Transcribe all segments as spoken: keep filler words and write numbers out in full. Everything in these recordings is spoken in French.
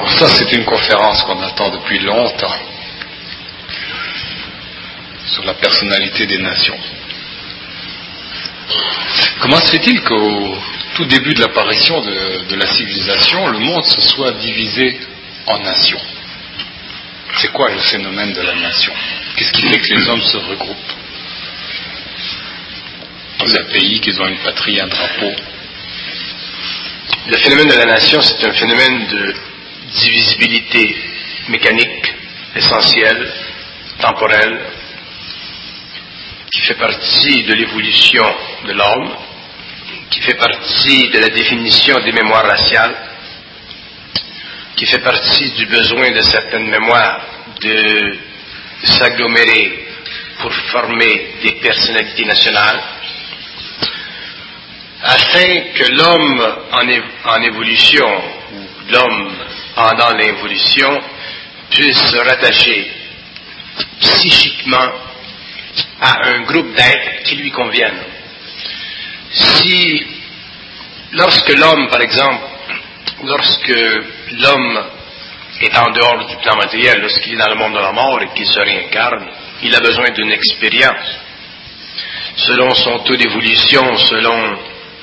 Alors ça, c'est une conférence qu'on attend depuis longtemps sur la personnalité des nations. Comment se fait-il qu'au tout début de l'apparition de, de la civilisation, le monde se soit divisé en nations? C'est quoi le phénomène de la nation? Qu'est-ce qui fait que les hommes se regroupent dans un pays, qu'ils ont une patrie, un drapeau? Le phénomène de la nation, c'est un phénomène de divisibilité mécanique, essentielle, temporelle, qui fait partie de l'évolution de l'homme, qui fait partie de la définition des mémoires raciales, qui fait partie du besoin de certaines mémoires de s'agglomérer pour former des personnalités nationales, afin que l'homme en, é- en évolution, ou l'homme pendant l'évolution, puisse se rattacher psychiquement à un groupe d'êtres qui lui conviennent. Si, lorsque l'homme, par exemple, lorsque l'homme est en dehors du plan matériel, lorsqu'il est dans le monde de la mort et qu'il se réincarne, il a besoin d'une expérience. Selon son taux d'évolution, selon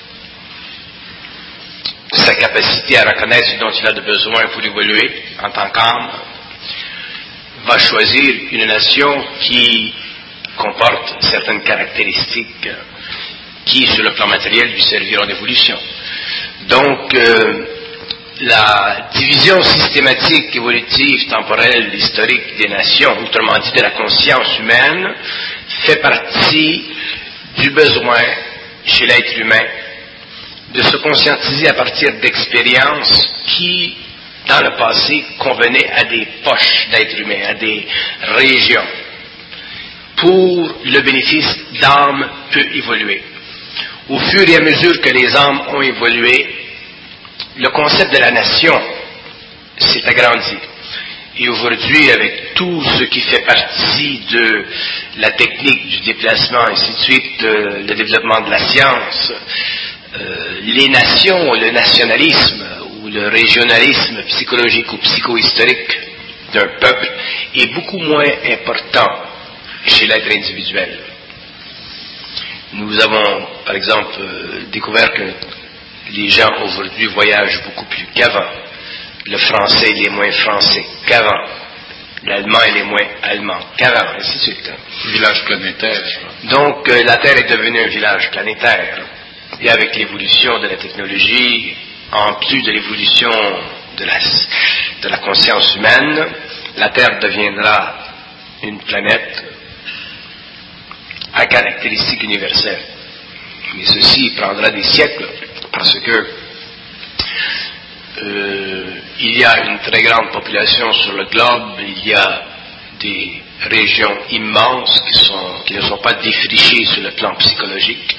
sa capacité à reconnaître ce dont il a de besoin pour évoluer en tant qu'âme, va choisir une nation qui comporte certaines caractéristiques qui, sur le plan matériel, lui serviront d'évolution. Donc, euh, la division systématique, évolutive, temporelle, historique des nations, autrement dit de la conscience humaine, fait partie du besoin chez l'être humain de se conscientiser à partir d'expériences qui, dans le passé, convenaient à des poches d'êtres humains, à des régions, pour le bénéfice d'âmes peut évoluer. Au fur et à mesure que les âmes ont évolué, le concept de la nation s'est agrandi. Et aujourd'hui, avec tout ce qui fait partie de la technique du déplacement, et ainsi de suite, euh, le développement de la science, euh, les nations, le nationalisme ou le régionalisme psychologique ou psychohistorique d'un peuple est beaucoup moins important chez l'être individuel. Nous avons, par exemple, euh, découvert que les gens aujourd'hui voyagent beaucoup plus qu'avant. Le français il est moins français qu'avant. L'allemand il est moins allemand qu'avant, ainsi de suite. Village planétaire. Donc, euh, la Terre est devenue un village planétaire. Et avec l'évolution de la technologie, en plus de l'évolution de la, de la conscience humaine, la Terre deviendra une planète à caractéristiques universelles. Mais ceci prendra des siècles, parce que euh, il y a une très grande population sur le globe, il y a des régions immenses qui, sont, qui ne sont pas défrichées sur le plan psychologique.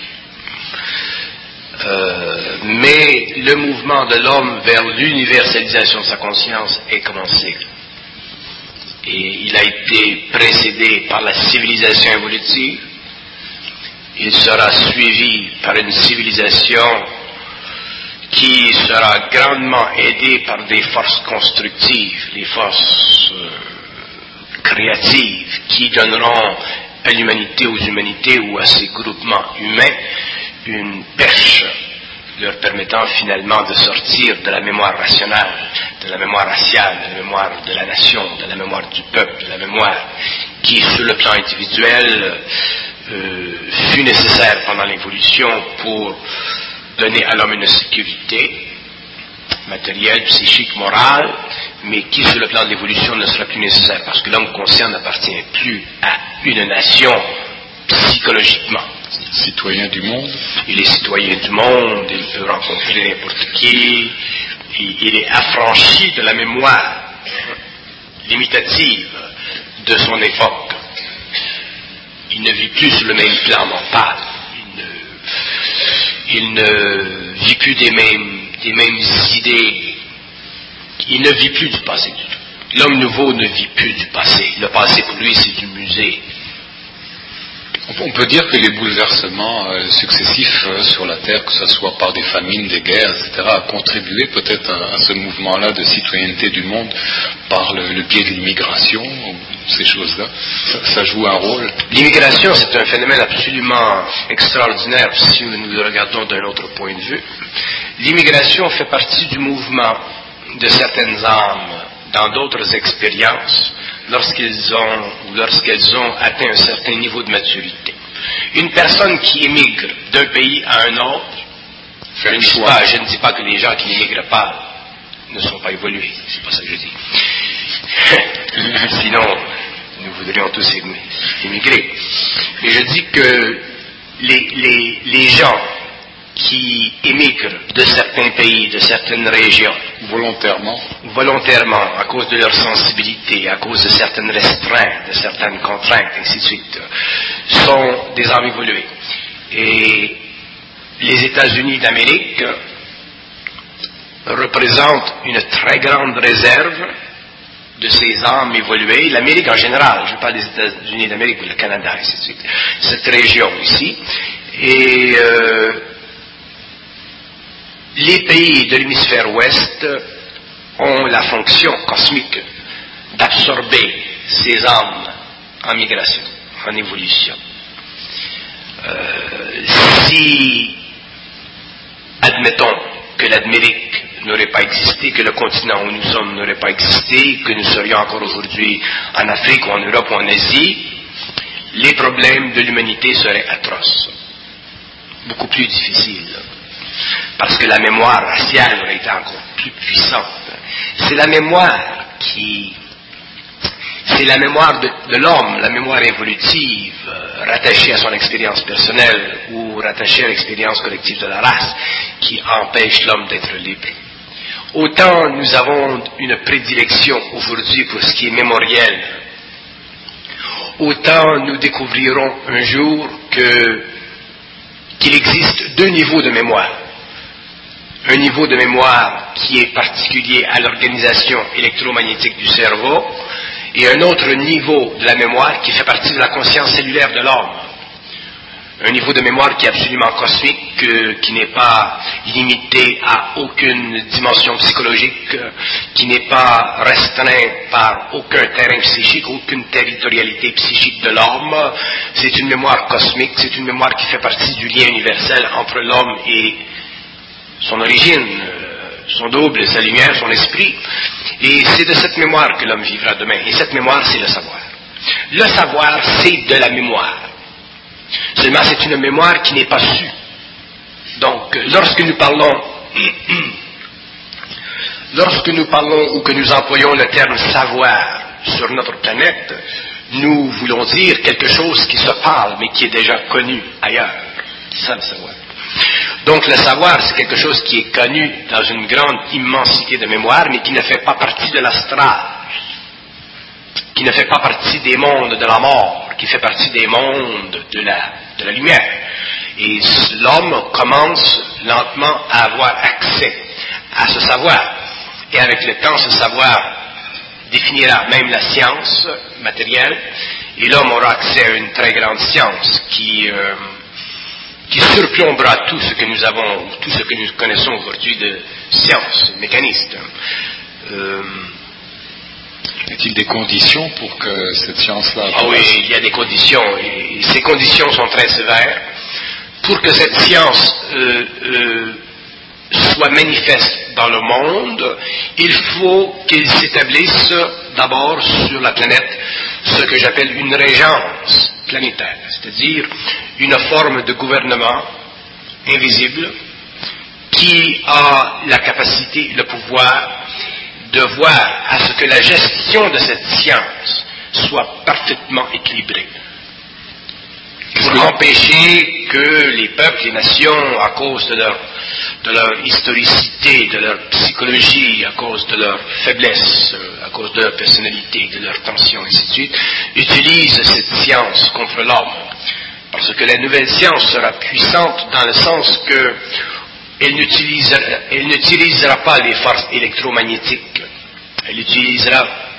Euh, mais le mouvement de l'homme vers l'universalisation de sa conscience est commencé. Et il a été précédé par la civilisation évolutive. Il sera suivi par une civilisation qui sera grandement aidée par des forces constructives, les forces euh, créatives qui donneront à l'humanité, aux humanités ou à ces groupements humains une perche leur permettant finalement de sortir de la mémoire rationnelle, de la mémoire raciale, de la mémoire de la nation, de la mémoire du peuple, de la mémoire qui, sur le plan individuel, euh, fut nécessaire pendant l'évolution pour donner à l'homme une sécurité matérielle, psychique, morale, mais qui, sur le plan de l'évolution, ne sera plus nécessaire parce que l'homme conscient n'appartient plus à une nation psychologiquement. Citoyen du monde. Il est citoyen du monde, il peut rencontrer n'importe qui, il est affranchi de la mémoire limitative de son époque. Il ne vit plus sur le même plan mental, il ne, il ne vit plus des mêmes, des mêmes idées, il ne vit plus du passé du tout. L'homme nouveau ne vit plus du passé, le passé pour lui c'est du musée. On peut dire que les bouleversements euh, successifs euh, sur la Terre, que ce soit par des famines, des guerres, et cetera, ont contribué peut-être à, à ce mouvement-là de citoyenneté du monde par le, le biais de l'immigration, ou ces choses-là. Ça, ça joue un rôle. L'immigration, c'est un phénomène absolument extraordinaire si nous le regardons d'un autre point de vue. L'immigration fait partie du mouvement de certaines âmes dans d'autres expériences lorsqu'ils ont ou lorsqu'elles ont atteint un certain niveau de maturité. Une personne qui émigre d'un pays à un autre, je ne, dis pas, je ne dis pas que les gens qui n'émigrent pas ne sont pas évolués, c'est pas ça que je dis. Sinon, nous voudrions tous émigrer. Mais je dis que les, les, les gens qui émigrent de certains pays, de certaines régions, volontairement, volontairement, à cause de leur sensibilité, à cause de certaines restreintes, de certaines contraintes, ainsi de suite, sont des âmes évoluées. Et les États-Unis d'Amérique représentent une très grande réserve de ces âmes évoluées, l'Amérique en général, je parle des États-Unis d'Amérique, le Canada, ainsi de suite, cette région ici, et euh, les pays de l'hémisphère ouest ont la fonction cosmique d'absorber ces âmes en migration, en évolution. Euh, si, admettons que l'Amérique n'aurait pas existé, que le continent où nous sommes n'aurait pas existé, que nous serions encore aujourd'hui en Afrique ou en Europe ou en Asie, les problèmes de l'humanité seraient atroces, beaucoup plus difficiles. Parce que la mémoire raciale aurait été encore plus puissante. C'est la mémoire qui, c'est la mémoire de, de l'homme, la mémoire évolutive, euh, rattachée à son expérience personnelle ou rattachée à l'expérience collective de la race, qui empêche l'homme d'être libre. Autant nous avons une prédilection aujourd'hui pour ce qui est mémoriel, autant nous découvrirons un jour que, qu'il existe deux niveaux de mémoire. Un niveau de mémoire qui est particulier à l'organisation électromagnétique du cerveau et un autre niveau de la mémoire qui fait partie de la conscience cellulaire de l'homme. Un niveau de mémoire qui est absolument cosmique, euh, qui n'est pas limité à aucune dimension psychologique, euh, qui n'est pas restreint par aucun terrain psychique, aucune territorialité psychique de l'homme. C'est une mémoire cosmique, c'est une mémoire qui fait partie du lien universel entre l'homme et son origine, son double, sa lumière, son esprit. Et c'est de cette mémoire que l'homme vivra demain. Et cette mémoire, c'est le savoir. Le savoir, c'est de la mémoire. Seulement, c'est une mémoire qui n'est pas sue. Donc, lorsque nous parlons, lorsque nous parlons ou que nous employons le terme savoir sur notre planète, nous voulons dire quelque chose qui se parle, mais qui est déjà connu ailleurs. C'est ça le savoir. Donc le savoir, c'est quelque chose qui est connu dans une grande immensité de mémoire, mais qui ne fait pas partie de l'astral, qui ne fait pas partie des mondes de la mort, qui fait partie des mondes de la, de la lumière. Et l'homme commence lentement à avoir accès à ce savoir. Et avec le temps, ce savoir définira même la science matérielle, et l'homme aura accès à une très grande science qui... Euh, qui surplombera tout ce que nous avons, tout ce que nous connaissons aujourd'hui de science mécaniste. Euh, y a-t-il des conditions pour que cette science-là... Ah oui, il y a des conditions, et ces conditions sont très sévères. Pour que cette science euh, euh, soit manifeste dans le monde, il faut qu'il s'établisse d'abord sur la planète ce que j'appelle une régence planétaire, c'est-à-dire une forme de gouvernement invisible qui a la capacité, le pouvoir de voir à ce que la gestion de cette science soit parfaitement équilibrée. Pour empêcher que les peuples, les nations, à cause de leur, de leur historicité, de leur psychologie, à cause de leur faiblesse, à cause de leur personnalité, de leur tension, et ainsi de suite, utilisent cette science contre l'homme. Parce que la nouvelle science sera puissante dans le sens que elle n'utilisera, elle n'utilisera pas les forces électromagnétiques. Elle utilisera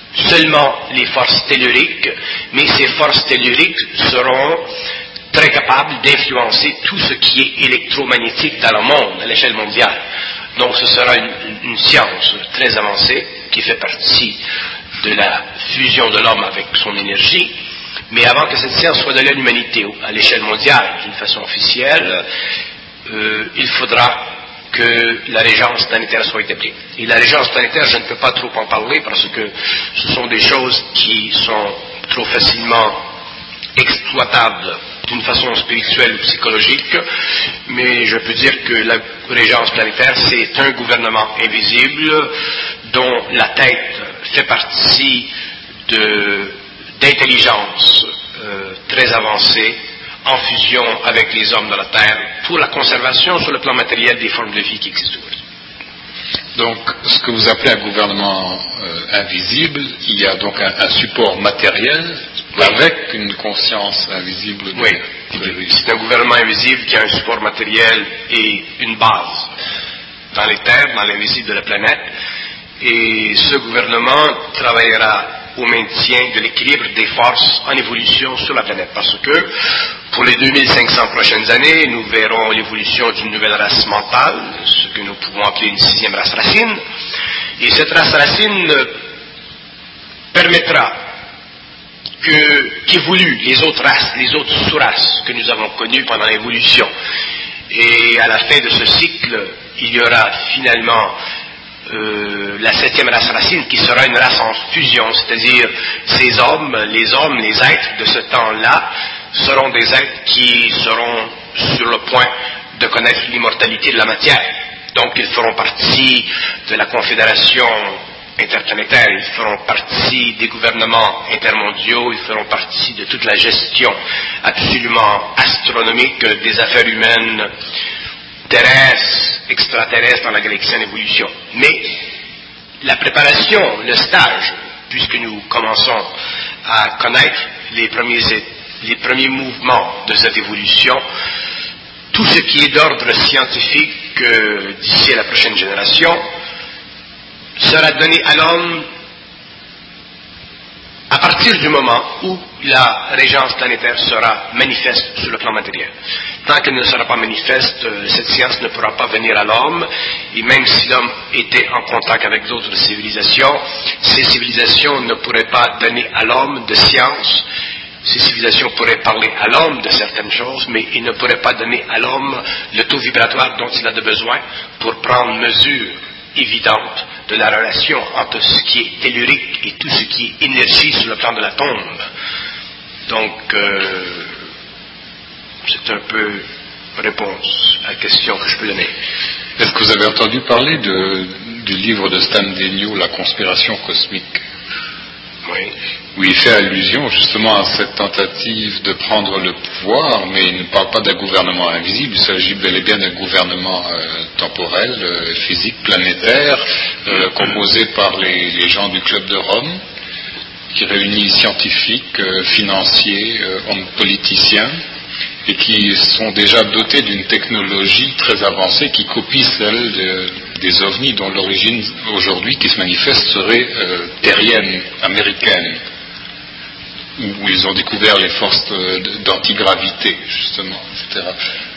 seulement les forces telluriques, mais ces forces telluriques seront très capables d'influencer tout ce qui est électromagnétique dans le monde, à l'échelle mondiale. Donc ce sera une, une science très avancée qui fait partie de la fusion de l'homme avec son énergie, mais avant que cette science soit donnée à l'humanité à l'échelle mondiale d'une façon officielle, euh, il faudra que la régence planétaire soit établie. Et la régence planétaire, je ne peux pas trop en parler parce que ce sont des choses qui sont trop facilement exploitables d'une façon spirituelle ou psychologique, mais je peux dire que la régence planétaire, c'est un gouvernement invisible dont la tête fait partie de, d'intelligence euh, très avancée en fusion avec les hommes de la Terre pour la conservation sur le plan matériel des formes de vie qui existent aujourd'hui. Donc, ce que vous appelez un gouvernement euh, invisible, il y a donc un, un support matériel oui. avec une conscience invisible. De, oui, oui. C'est un gouvernement invisible qui a un support matériel et une base dans les terres, dans l'invisible de la planète. Et ce gouvernement travaillera au maintien de l'équilibre des forces en évolution sur la planète. Parce que pour les deux mille cinq cents prochaines années, nous verrons l'évolution d'une nouvelle race mentale, ce que nous pouvons appeler une sixième race racine. Et cette race racine permettra que, qu'évoluent les autres races, les autres sous-races que nous avons connues pendant l'évolution. Et à la fin de ce cycle, il y aura finalement Euh, la septième race racine qui sera une race en fusion, c'est-à-dire ces hommes, les hommes, les êtres de ce temps-là seront des êtres qui seront sur le point de connaître l'immortalité de la matière. Donc ils feront partie de la confédération interplanétaire, ils feront partie des gouvernements intermondiaux, ils feront partie de toute la gestion absolument astronomique des affaires humaines terrestres, extraterrestres dans la galaxie en évolution. Mais la préparation, le stage, puisque nous commençons à connaître les premiers, les premiers mouvements de cette évolution, tout ce qui est d'ordre scientifique euh, d'ici à la prochaine génération sera donné à l'homme à partir du moment où la régence planétaire sera manifeste sur le plan matériel. Tant qu'elle ne sera pas manifeste, cette science ne pourra pas venir à l'homme, et même si l'homme était en contact avec d'autres civilisations, ces civilisations ne pourraient pas donner à l'homme de science. Ces civilisations pourraient parler à l'homme de certaines choses, mais ils ne pourraient pas donner à l'homme le taux vibratoire dont il a de besoin pour prendre mesure évidente de la relation entre ce qui est tellurique et tout ce qui est énergie sur le plan de la tombe. Donc, euh, c'est un peu réponse à la question que je peux donner. Est-ce que vous avez entendu parler de, du livre de Stan Denio, La conspiration cosmique? Oui. Où il fait allusion justement à cette tentative de prendre le pouvoir, mais il ne parle pas d'un gouvernement invisible, il s'agit bel et bien d'un gouvernement euh, temporel, euh, physique, planétaire, euh, composé par les, les gens du Club de Rome, qui réunit scientifiques, euh, financiers, euh, hommes politiciens, et qui sont déjà dotés d'une technologie très avancée qui copie celle de, des ovnis, dont l'origine aujourd'hui qui se manifeste serait euh, terrienne, américaine, où ils ont découvert les forces d'antigravité, justement, et cetera.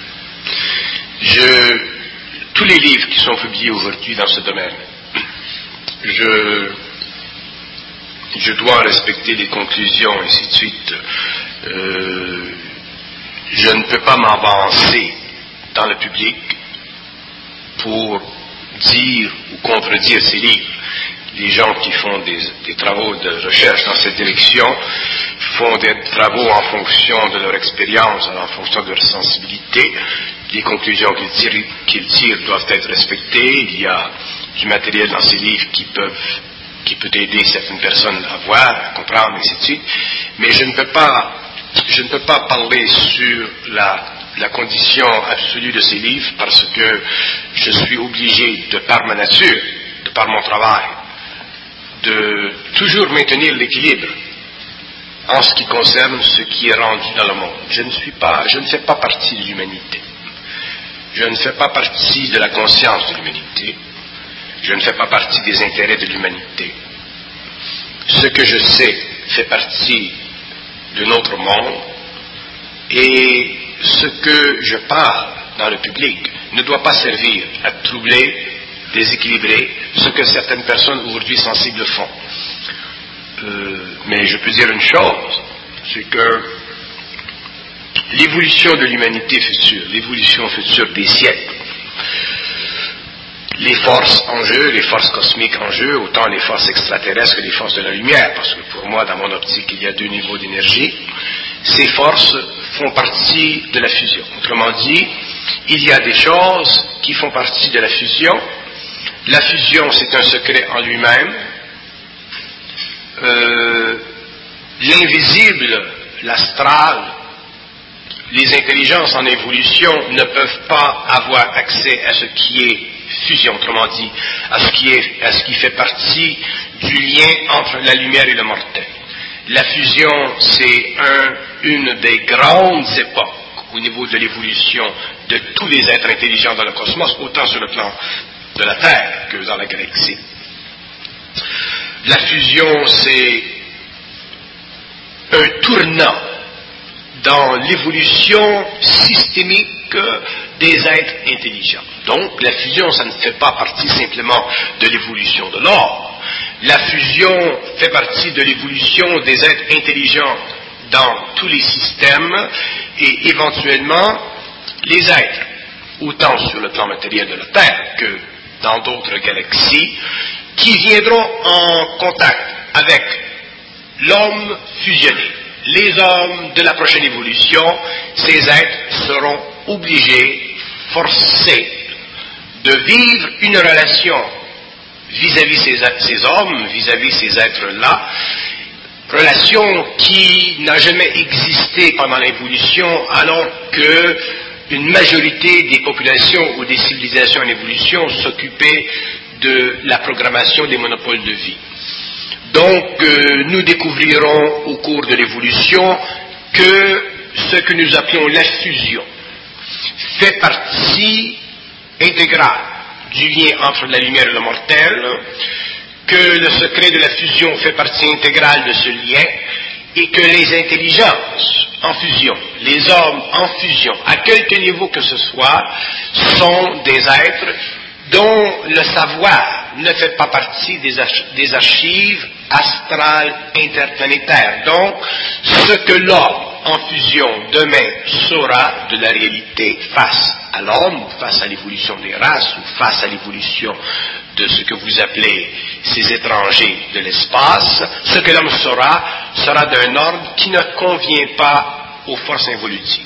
Je, tous les livres qui sont publiés aujourd'hui dans ce domaine, je, je dois respecter les conclusions, et ainsi de suite. Euh, je ne peux pas m'avancer dans le public pour dire ou contredire ces livres. Les gens qui font des, des travaux de recherche dans cette direction font des travaux en fonction de leur expérience, en fonction de leur sensibilité. Les conclusions qu'ils tirent, qu'ils tirent doivent être respectées. Il y a du matériel dans ces livres qui peuvent, qui peut aider certaines personnes à voir, à comprendre, et ainsi de suite. Mais je ne peux pas, je ne peux pas parler sur la, la condition absolue de ces livres parce que je suis obligé, de par ma nature, de par mon travail, de toujours maintenir l'équilibre en ce qui concerne ce qui est rendu dans le monde. Je ne suis pas, je ne fais pas partie de l'humanité. Je ne fais pas partie de la conscience de l'humanité. Je ne fais pas partie des intérêts de l'humanité. ce que je sais fait partie de notre monde et ce que je parle dans le public ne doit pas servir à troubler, déséquilibrer ce que certaines personnes aujourd'hui sensibles font. Euh, mais je peux dire une chose, c'est que l'évolution de l'humanité future, l'évolution future des siècles, les forces en jeu, les forces cosmiques en jeu, autant les forces extraterrestres que les forces de la lumière, parce que pour moi, dans mon optique, il y a deux niveaux d'énergie, ces forces font partie de la fusion. Autrement dit, il y a des choses qui font partie de la fusion. La fusion, c'est un secret en lui-même. Euh, l'invisible, l'astral, les intelligences en évolution ne peuvent pas avoir accès à ce qui est fusion, autrement dit, à ce qui est, à ce qui fait partie du lien entre la lumière et le mortel. La fusion, c'est un, une des grandes époques au niveau de l'évolution de tous les êtres intelligents dans le cosmos, autant sur le plan de la Terre que dans la galaxie. La fusion, c'est un tournant dans l'évolution systémique des êtres intelligents. Donc, la fusion, ça ne fait pas partie simplement de l'évolution de l'homme. La fusion fait partie de l'évolution des êtres intelligents dans tous les systèmes et éventuellement les êtres, autant sur le plan matériel de la Terre que dans d'autres galaxies, qui viendront en contact avec l'homme fusionné. Les hommes de la prochaine évolution, ces êtres seront obligés, forcés, de vivre une relation vis-à-vis ces, ces hommes, vis-à-vis ces êtres-là, relation qui n'a jamais existé pendant l'évolution, alors que une majorité des populations ou des civilisations en évolution s'occupaient de la programmation des monopoles de vie. Donc, euh, nous découvrirons au cours de l'évolution que ce que nous appelons la fusion fait partie intégrale du lien entre la lumière et le mortel, que le secret de la fusion fait partie intégrale de ce lien, et que les intelligences en fusion, les hommes en fusion, à quelque niveau que ce soit, sont des êtres dont le savoir ne fait pas partie des, arch- des archives astrales interplanétaires. Donc, ce que l'homme en fusion demain saura de la réalité face à l'homme, face à l'évolution des races, ou face à l'évolution de ce que vous appelez ces étrangers de l'espace, ce que l'homme saura sera d'un ordre qui ne convient pas aux forces involutives.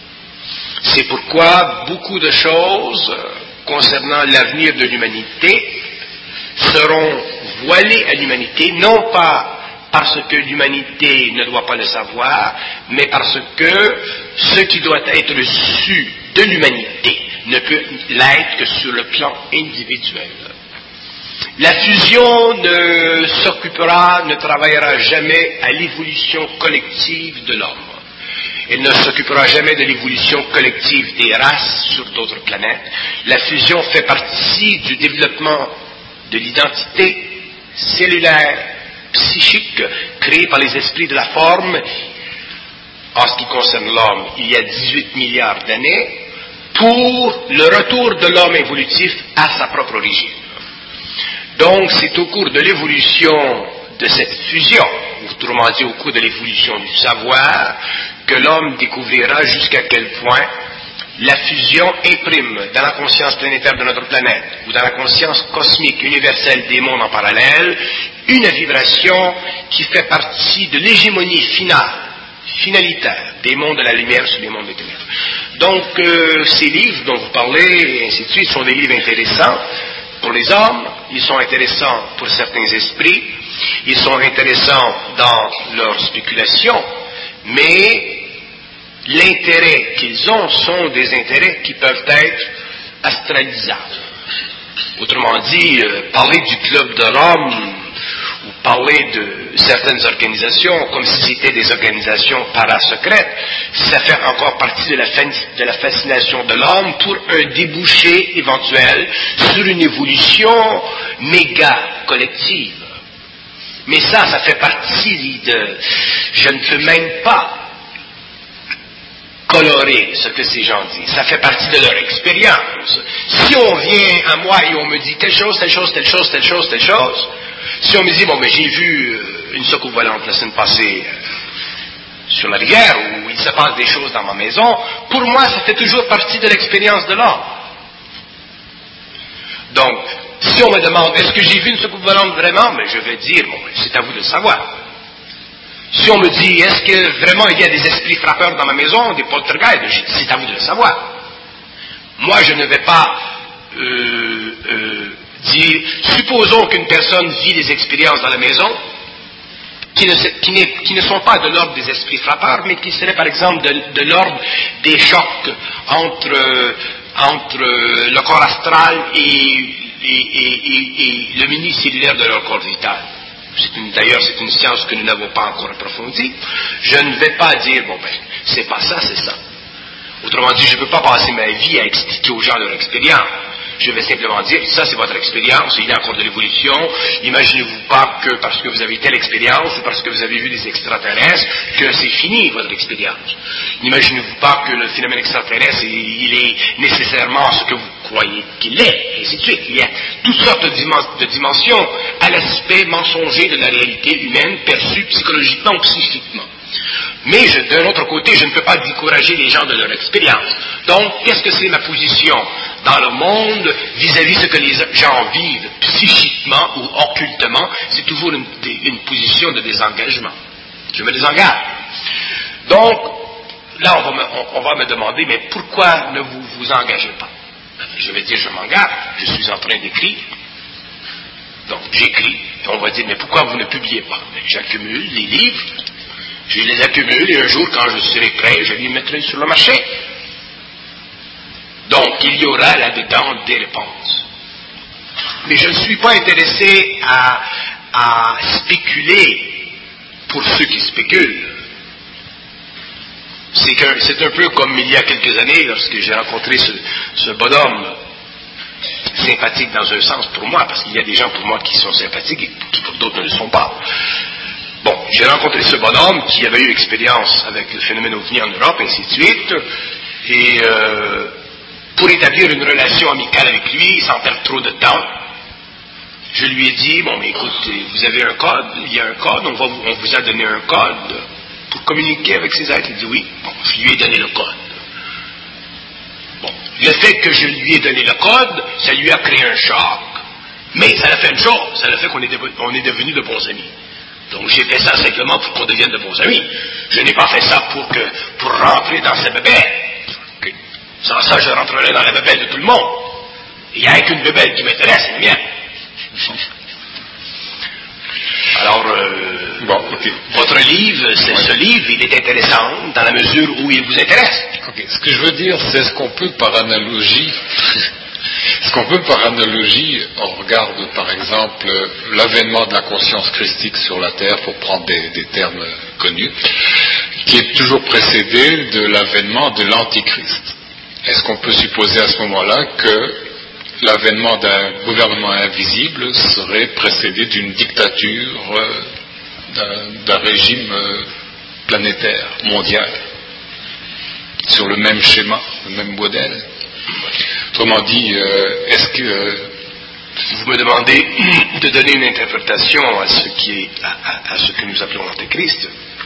C'est pourquoi beaucoup de choses concernant l'avenir de l'humanité seront voilées à l'humanité, non pas parce que l'humanité ne doit pas le savoir, mais parce que ce qui doit être su de l'humanité ne peut l'être que sur le plan individuel. La fusion ne s'occupera, ne travaillera jamais à l'évolution collective de l'homme. Elle ne s'occupera jamais de l'évolution collective des races sur d'autres planètes. La fusion fait partie du développement de l'identité cellulaire, psychique, créée par les esprits de la forme, en ce qui concerne l'homme, il y a dix-huit milliards d'années, pour le retour de l'homme évolutif à sa propre origine. Donc, c'est au cours de l'évolution de cette fusion, autrement dit au cours de l'évolution du savoir, que l'homme découvrira jusqu'à quel point la fusion imprime dans la conscience planétaire de notre planète, ou dans la conscience cosmique universelle des mondes en parallèle, une vibration qui fait partie de l'hégémonie finale, finalitaire, des mondes de la lumière sur les mondes des ténèbres. Donc, euh, ces livres dont vous parlez, et ainsi de suite, sont des livres intéressants pour les hommes, ils sont intéressants pour certains esprits, ils sont intéressants dans leur spéculation, mais l'intérêt qu'ils ont sont des intérêts qui peuvent être astralisables. Autrement dit, euh, parler du club de Rome ou parler de certaines organisations comme si c'était des organisations parasecrètes, ça fait encore partie de la, de la fascination de l'homme pour un débouché éventuel sur une évolution méga collective. Mais ça, ça fait partie de... Je ne peux même pas colorer ce que ces gens disent. Ça fait partie de leur expérience. Si on vient à moi et on me dit telle chose, telle chose, telle chose, telle chose, telle chose, si on me dit, bon, mais j'ai vu euh, une soucoupe volante la semaine passée euh, sur la rivière, où il se passe des choses dans ma maison, pour moi, ça fait toujours partie de l'expérience de l'homme. Donc, si on me demande, est-ce que j'ai vu une soucoupe volante vraiment, mais je vais dire, bon, c'est à vous de le savoir. Si on me dit, est-ce que vraiment il y a des esprits frappeurs dans ma maison, des poltergeists, c'est à vous de le savoir. Moi, je ne vais pas euh, euh, dire, supposons qu'une personne vit des expériences dans la maison, qui ne, qui, qui ne sont pas de l'ordre des esprits frappeurs, mais qui seraient par exemple de, de l'ordre des chocs entre, euh, entre euh, le corps astral et, et, et, et, et le mini-cellulaire de leur corps vital. D'ailleurs, c'est une science que nous n'avons pas encore approfondie. Je ne vais pas dire, bon ben, c'est pas ça, c'est ça. Autrement dit, je ne peux pas passer ma vie à expliquer aux gens leur expérience. Je vais simplement dire, ça c'est votre expérience, il y a encore de l'évolution. Imaginez-vous pas que parce que vous avez telle expérience ou parce que vous avez vu des extraterrestres, que c'est fini votre expérience. N'imaginez-vous pas que le phénomène extraterrestre, il est nécessairement ce que vous croyez qu'il est, et ainsi de suite. Il y a toutes sortes de, dimen- de dimensions à l'aspect mensonger de la réalité humaine, perçue psychologiquement ou psychiquement. Mais je, d'un autre côté, je ne peux pas décourager les gens de leur expérience. Donc, qu'est-ce que c'est ma position dans le monde vis-à-vis de ce que les gens vivent psychiquement ou occultement? C'est toujours une, une position de désengagement. Je me désengage. Donc, là, on va, me, on, on va me demander, mais pourquoi ne vous vous engagez pas? Je vais dire, je m'engage, je suis en train d'écrire. Donc, j'écris, et on va dire, mais pourquoi vous ne publiez pas? Mais j'accumule les livres, je les accumule, et un jour, quand je serai prêt, je les mettrai sur le marché. Donc, il y aura là-dedans des réponses. Mais je ne suis pas intéressé à, à spéculer pour ceux qui spéculent. C'est, que, c'est un peu comme il y a quelques années, lorsque j'ai rencontré ce, ce bonhomme sympathique dans un sens pour moi, parce qu'il y a des gens pour moi qui sont sympathiques et qui pour d'autres ne le sont pas. Bon, j'ai rencontré ce bonhomme qui avait eu l'expérience avec le phénomène ovni en Europe, ainsi de suite, et euh, pour établir une relation amicale avec lui, sans perdre trop de temps, je lui ai dit, bon, mais écoute, vous avez un code, il y a un code, on, va vous, on vous a donné un code pour communiquer avec ces êtres. Il dit oui, bon, je lui ai donné le code. Bon, le fait que je lui ai donné le code, ça lui a créé un choc, mais ça a fait une chose, ça a fait qu'on est, de, on est devenus de bons amis. Donc j'ai fait ça simplement pour qu'on devienne de bons amis. Je n'ai pas fait ça pour, que, pour rentrer dans sa bébelle. Okay. Sans ça, je rentrerai dans la bébelle de tout le monde. Il n'y a qu'une bébelle qui m'intéresse, c'est la mienne. Alors, euh, bon, okay. Votre livre, c'est, ouais. Ce livre, il est intéressant dans la mesure où il vous intéresse. Okay. Ce que je veux dire, c'est ce qu'on peut par analogie... Ce qu'on peut par analogie, on regarde par exemple l'avènement de la conscience christique sur la terre, pour prendre des, des termes connus, qui est toujours précédé de l'avènement de l'antichrist. Est-ce qu'on peut supposer à ce moment-là que l'avènement d'un gouvernement invisible serait précédé d'une dictature, d'un, d'un régime planétaire, mondial, sur le même schéma, le même modèle? Autrement dit, euh, est-ce que euh, vous me demandez de donner une interprétation à ce qui est à, à, à ce que nous appelons l'Antéchrist,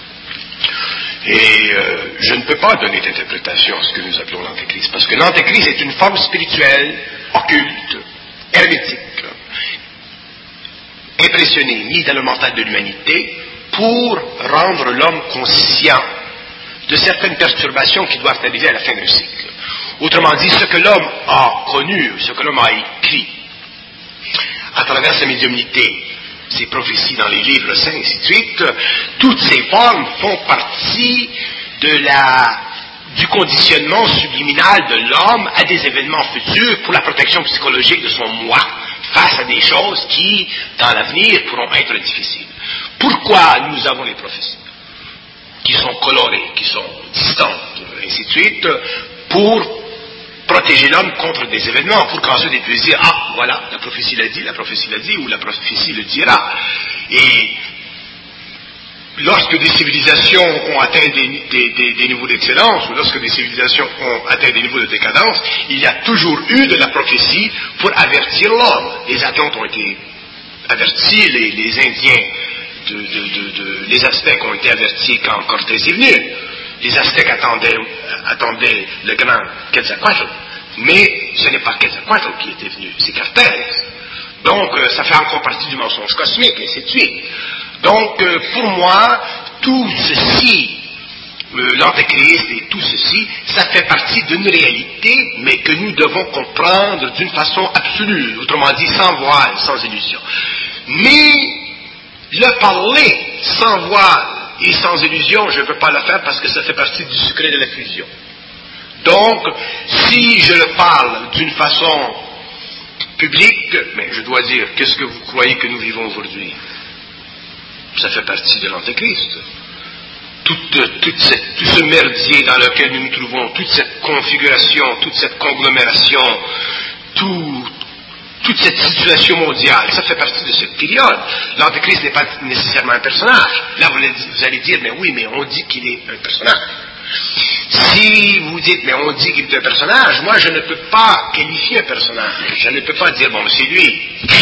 et euh, je ne peux pas donner d'interprétation à ce que nous appelons l'Antéchrist, parce que l'Antéchrist est une forme spirituelle, occulte, hermétique, impressionnée, mise dans le mental de l'humanité pour rendre l'homme conscient de certaines perturbations qui doivent arriver à la fin d'un cycle. Autrement dit, ce que l'homme a connu, ce que l'homme a écrit, à travers sa médiumnité, ses prophéties dans les livres saints, et ainsi de suite, toutes ces formes font partie de la, du conditionnement subliminal de l'homme à des événements futurs pour la protection psychologique de son moi face à des choses qui, dans l'avenir, pourront être difficiles. Pourquoi nous avons les prophéties qui sont colorées, qui sont distantes, et ainsi de suite, pour protéger l'homme contre des événements, pour qu'ensuite il puisse dire, ah, voilà, la prophétie l'a dit, la prophétie l'a dit, ou la prophétie le dira. Et lorsque des civilisations ont atteint des, des, des, des niveaux d'excellence, ou lorsque des civilisations ont atteint des niveaux de décadence, il y a toujours eu de la prophétie pour avertir l'homme. Les Atlantes ont été avertis, les, les Indiens, de, de, de, de, les Aztèques ont été avertis quand Cortés est venu. Les Aztèques attendaient, attendaient le grand Quetzalcoatl, mais ce n'est pas Quetzalcoatl qui était venu, c'est Cortés. Donc, euh, ça fait encore partie du mensonge cosmique, et ainsi de suite. Donc, euh, pour moi, tout ceci, euh, l'Antéchrist et tout ceci, ça fait partie d'une réalité, mais que nous devons comprendre d'une façon absolue, autrement dit, sans voile, sans illusion. Mais, le parler sans voile et sans illusion, je ne peux pas le faire parce que ça fait partie du secret de la fusion. Donc, si je le parle d'une façon publique, mais je dois dire, qu'est-ce que vous croyez que nous vivons aujourd'hui? Ça fait partie de l'Antéchrist. Toute, toute cette, tout ce merdier dans lequel nous nous trouvons, toute cette configuration, toute cette conglomération, tout, toute cette situation mondiale, ça fait partie de cette période. L'Antéchrist n'est pas nécessairement un personnage. Là, vous, vous allez dire, mais oui, mais on dit qu'il est un personnage. Si vous dites, mais on dit qu'il est un personnage, moi je ne peux pas qualifier un personnage. Je ne peux pas dire, bon, c'est lui.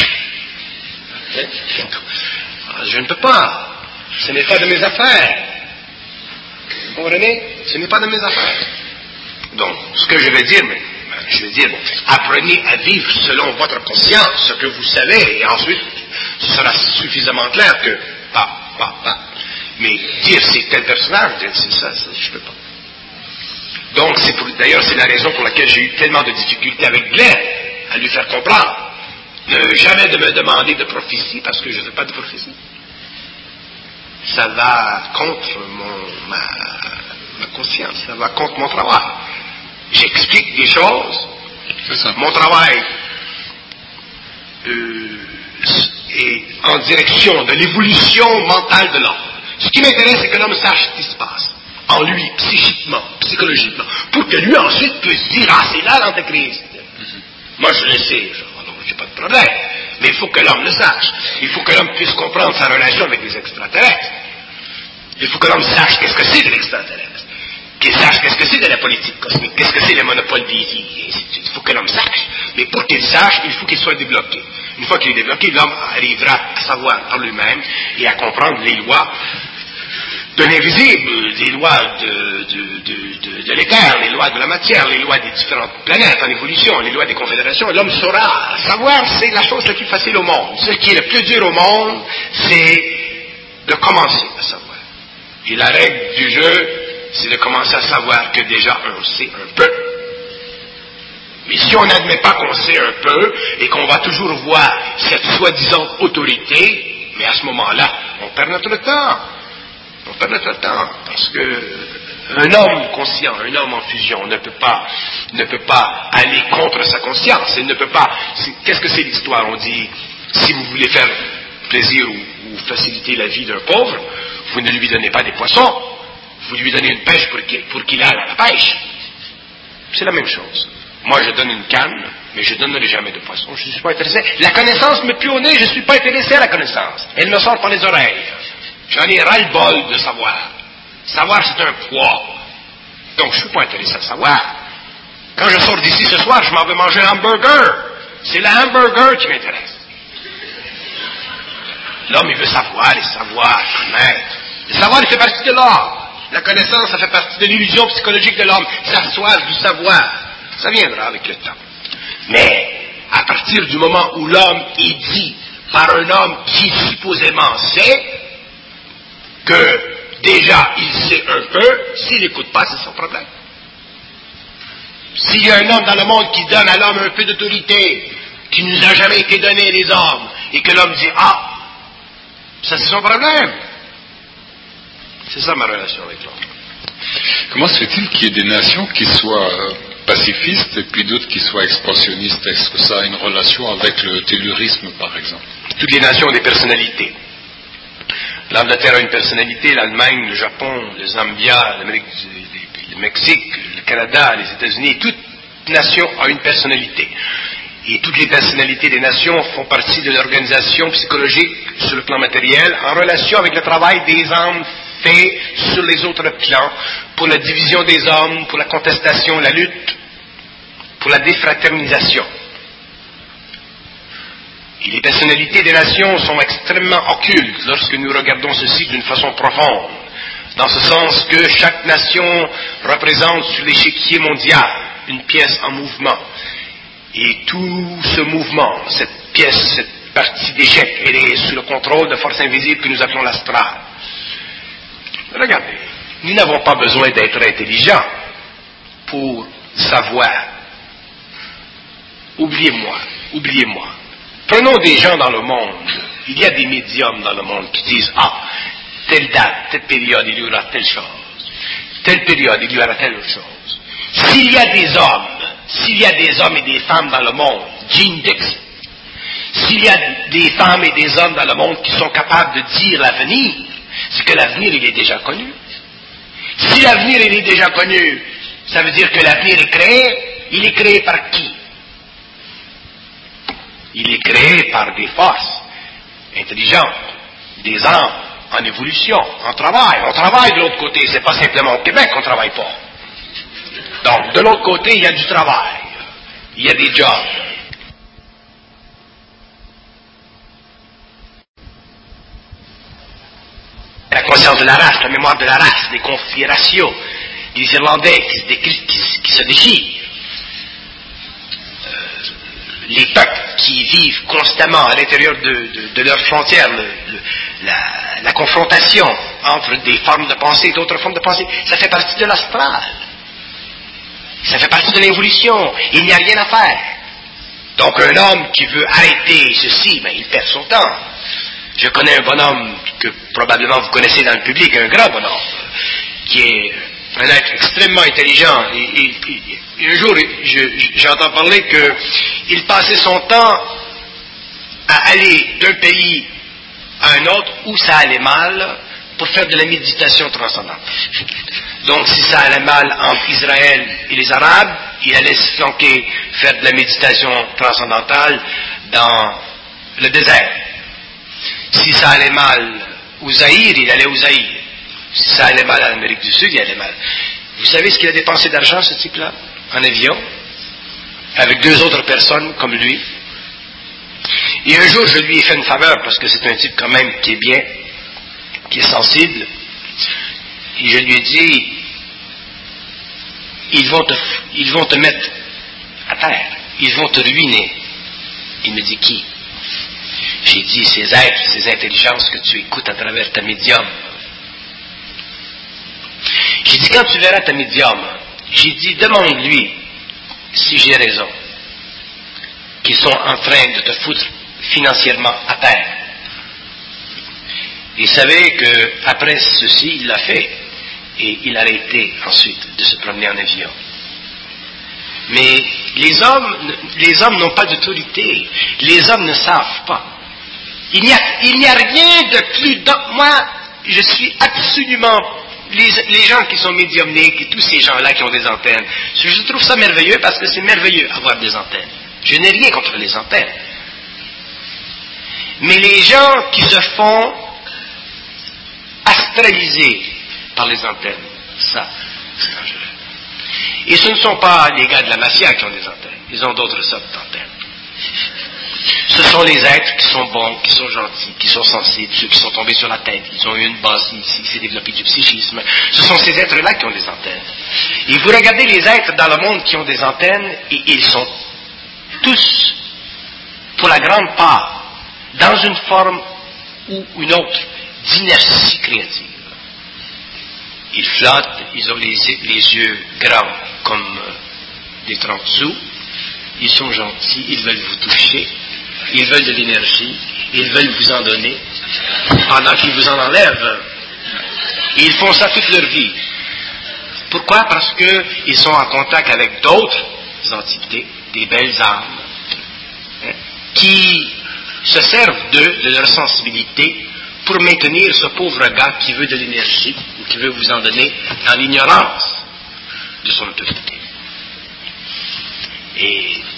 Je ne peux pas. Ce n'est pas de mes affaires. Vous comprenez? Ce n'est pas de mes affaires. Donc, ce que je vais dire, mais, je vais dire, bon, apprenez à vivre selon votre conscience, ce que vous savez, et ensuite, ce sera suffisamment clair que, pas, pas, pas. Mais dire c'est tel personnage, c'est ça, ça je ne peux pas. Donc, c'est pour, d'ailleurs, c'est la raison pour laquelle j'ai eu tellement de difficultés avec Glenn, à lui faire comprendre. Ne jamais de me demander de prophétie, parce que je ne fais pas de prophétie. Ça va contre mon, ma, ma conscience, ça va contre mon travail. J'explique des choses. C'est ça. Mon travail euh, est en direction de l'évolution mentale de l'homme. Ce qui m'intéresse, c'est que l'homme sache ce qui se passe en lui, psychiquement, psychologiquement, pour que lui ensuite puisse dire, ah, c'est là l'Antéchrist. Mm-hmm. Moi, je le sais, alors j'ai pas de problème. Mais il faut que l'homme le sache. Il faut que l'homme puisse comprendre sa relation avec les extraterrestres. Il faut que l'homme sache qu'est-ce que c'est de l'extraterrestre. Qu'il sache qu'est-ce que c'est de la politique cosmique, qu'est-ce que c'est le monopole des idées, et ainsi de suite. Il faut que l'homme sache. Mais pour qu'il sache, il faut qu'il soit débloqué. Une fois qu'il est débloqué, l'homme arrivera à savoir par lui-même et à comprendre les lois de l'invisible, les lois de, de, de, de, de l'éther, les lois de la matière, les lois des différentes planètes en évolution, les lois des confédérations. L'homme saura. Savoir, c'est la chose la plus facile au monde. Ce qui est le plus dur au monde, c'est de commencer à savoir. Et la règle du jeu, c'est de commencer à savoir que déjà on sait un peu. Mais si on n'admet pas qu'on sait un peu et qu'on va toujours voir cette soi-disant autorité, mais à ce moment-là, on perd notre temps. On perd notre temps, parce que un homme conscient, un homme en fusion ne peut pas, ne peut pas aller contre sa conscience. Il ne peut pas. Qu'est-ce que c'est l'histoire? On dit, si vous voulez faire plaisir ou, ou faciliter la vie d'un pauvre, vous ne lui donnez pas des poissons, vous lui donnez une pêche pour qu'il, pour qu'il aille à la pêche. C'est la même chose. Moi, je donne une canne, mais je ne donnerai jamais de poissons. Je ne suis pas intéressé. La connaissance me pue au nez, je ne suis pas intéressé à la connaissance. Elle me sort par les oreilles. J'en ai ras-le-bol de savoir. Savoir, c'est un poids. Donc, je ne suis pas intéressé à savoir. Quand je sors d'ici ce soir, je m'en vais manger un hamburger. C'est le hamburger qui m'intéresse. L'homme, il veut savoir et savoir, connaître. Le savoir, il fait partie de l'homme. La connaissance, ça fait partie de l'illusion psychologique de l'homme. S'asseoir du savoir. Ça viendra avec le temps. Mais, à partir du moment où l'homme est dit par un homme qui supposément sait, que déjà il sait un peu, s'il n'écoute pas, c'est son problème. S'il y a un homme dans le monde qui donne à l'homme un peu d'autorité, qui nous a jamais été donné les hommes, et que l'homme dit, ah, ça c'est son problème. C'est ça ma relation avec l'homme. Comment se fait-il qu'il y ait des nations qui soient euh, pacifistes et puis d'autres qui soient expansionnistes? Est-ce que ça a une relation avec le tellurisme, par exemple? Toutes les nations ont des personnalités. L'Angleterre a une personnalité, l'Allemagne, le Japon, le Zambia, l'Amérique du, le Mexique, le Canada, les États-Unis, toute nation a une personnalité. Et toutes les personnalités des nations font partie de l'organisation psychologique sur le plan matériel en relation avec le travail des âmes fait sur les autres plans pour la division des hommes, pour la contestation, la lutte, pour la défraternisation. Et les personnalités des nations sont extrêmement occultes lorsque nous regardons ceci d'une façon profonde, dans ce sens que chaque nation représente sur l'échiquier mondial une pièce en mouvement. Et tout ce mouvement, cette pièce, cette partie d'échec, elle est sous le contrôle de forces invisibles que nous appelons l'astral. Regardez, nous n'avons pas besoin d'être intelligents pour savoir. Oubliez-moi, oubliez-moi. Prenons des gens dans le monde. Il y a des médiums dans le monde qui disent « Ah, telle date, telle période, il y aura telle chose. Telle période, il y aura telle autre chose. » S'il y a des hommes, s'il y a des hommes et des femmes dans le monde, Gene Dixon, s'il y a des femmes et des hommes dans le monde qui sont capables de dire l'avenir, c'est que l'avenir, il est déjà connu. Si l'avenir, il est déjà connu, ça veut dire que l'avenir est créé. Il est créé par qui? Il est créé par des forces intelligentes, des âmes en évolution, en travail. On travaille de l'autre côté, c'est pas simplement au Québec qu'on travaille pas. Donc, de l'autre côté, il y a du travail. Il y a des jobs. La conscience de la race, la mémoire de la race, les conflits raciaux, les Irlandais qui, qui, qui, qui se déchirent, euh, les peuples qui vivent constamment à l'intérieur de, de, de leurs frontières, le, le, la, la confrontation entre des formes de pensée et d'autres formes de pensée, ça fait partie de l'astral. Ça fait partie de l'évolution. Il n'y a rien à faire. Donc un homme qui veut arrêter ceci, ben, il perd son temps. Je connais un bonhomme que probablement vous connaissez dans le public, un grand bonhomme, qui est un être extrêmement intelligent. Et, et, et, et un jour, je, j'entends parler qu'il passait son temps à aller d'un pays à un autre où ça allait mal pour faire de la méditation transcendante. Donc, si ça allait mal entre Israël et les Arabes, il allait se flanquer, faire de la méditation transcendantale dans le désert. Si ça allait mal au Zaïre, il allait au Zaïre. Si ça allait mal à l'Amérique du Sud, il allait mal. Vous savez ce qu'il a dépensé d'argent, ce type-là, en avion, avec deux autres personnes comme lui. Et un jour, je lui ai fait une faveur, parce que c'est un type quand même qui est bien, qui est sensible. Et je lui ai dit, ils vont te, ils vont te mettre à terre, ils vont te ruiner. Il me dit, qui? J'ai dit, ces êtres, ces intelligences que tu écoutes à travers ta médium. J'ai dit, quand tu verras ta médium, j'ai dit, demande-lui si j'ai raison, qu'ils sont en train de te foutre financièrement à terre. Et savez qu'après ceci, il l'a fait, et il a arrêté ensuite de se promener en avion. Mais les hommes, les hommes n'ont pas d'autorité. Les hommes ne savent pas. Il n'y a, il n'y a rien de plus... Dans, moi, je suis absolument... Les, les gens qui sont médiumniques et tous ces gens-là qui ont des antennes, je trouve ça merveilleux parce que c'est merveilleux avoir des antennes. Je n'ai rien contre les antennes. Mais les gens qui se font astraliser par les antennes, ça, c'est dangereux. Et ce ne sont pas les gars de la mafia qui ont des antennes. Ils ont d'autres sortes d'antennes. Ce sont les êtres qui sont bons, qui sont gentils, qui sont sensibles, ceux qui sont tombés sur la tête, ils ont eu une base ici, qui s'est développé du psychisme. Ce sont ces êtres-là qui ont des antennes. Et vous regardez les êtres dans le monde qui ont des antennes, et ils sont tous, pour la grande part, dans une forme ou une autre d'inertie créative. Ils flottent, ils ont les, les yeux grands comme euh, des trente sous, ils sont gentils, ils veulent vous toucher, ils veulent de l'énergie, ils veulent vous en donner, pendant qu'ils vous en enlèvent. Et ils font ça toute leur vie. Pourquoi? Parce qu'ils sont en contact avec d'autres entités, des belles âmes, hein, qui se servent d'eux, de leur sensibilité, pour maintenir ce pauvre gars qui veut de l'énergie, ou qui veut vous en donner, dans l'ignorance de son autorité. Et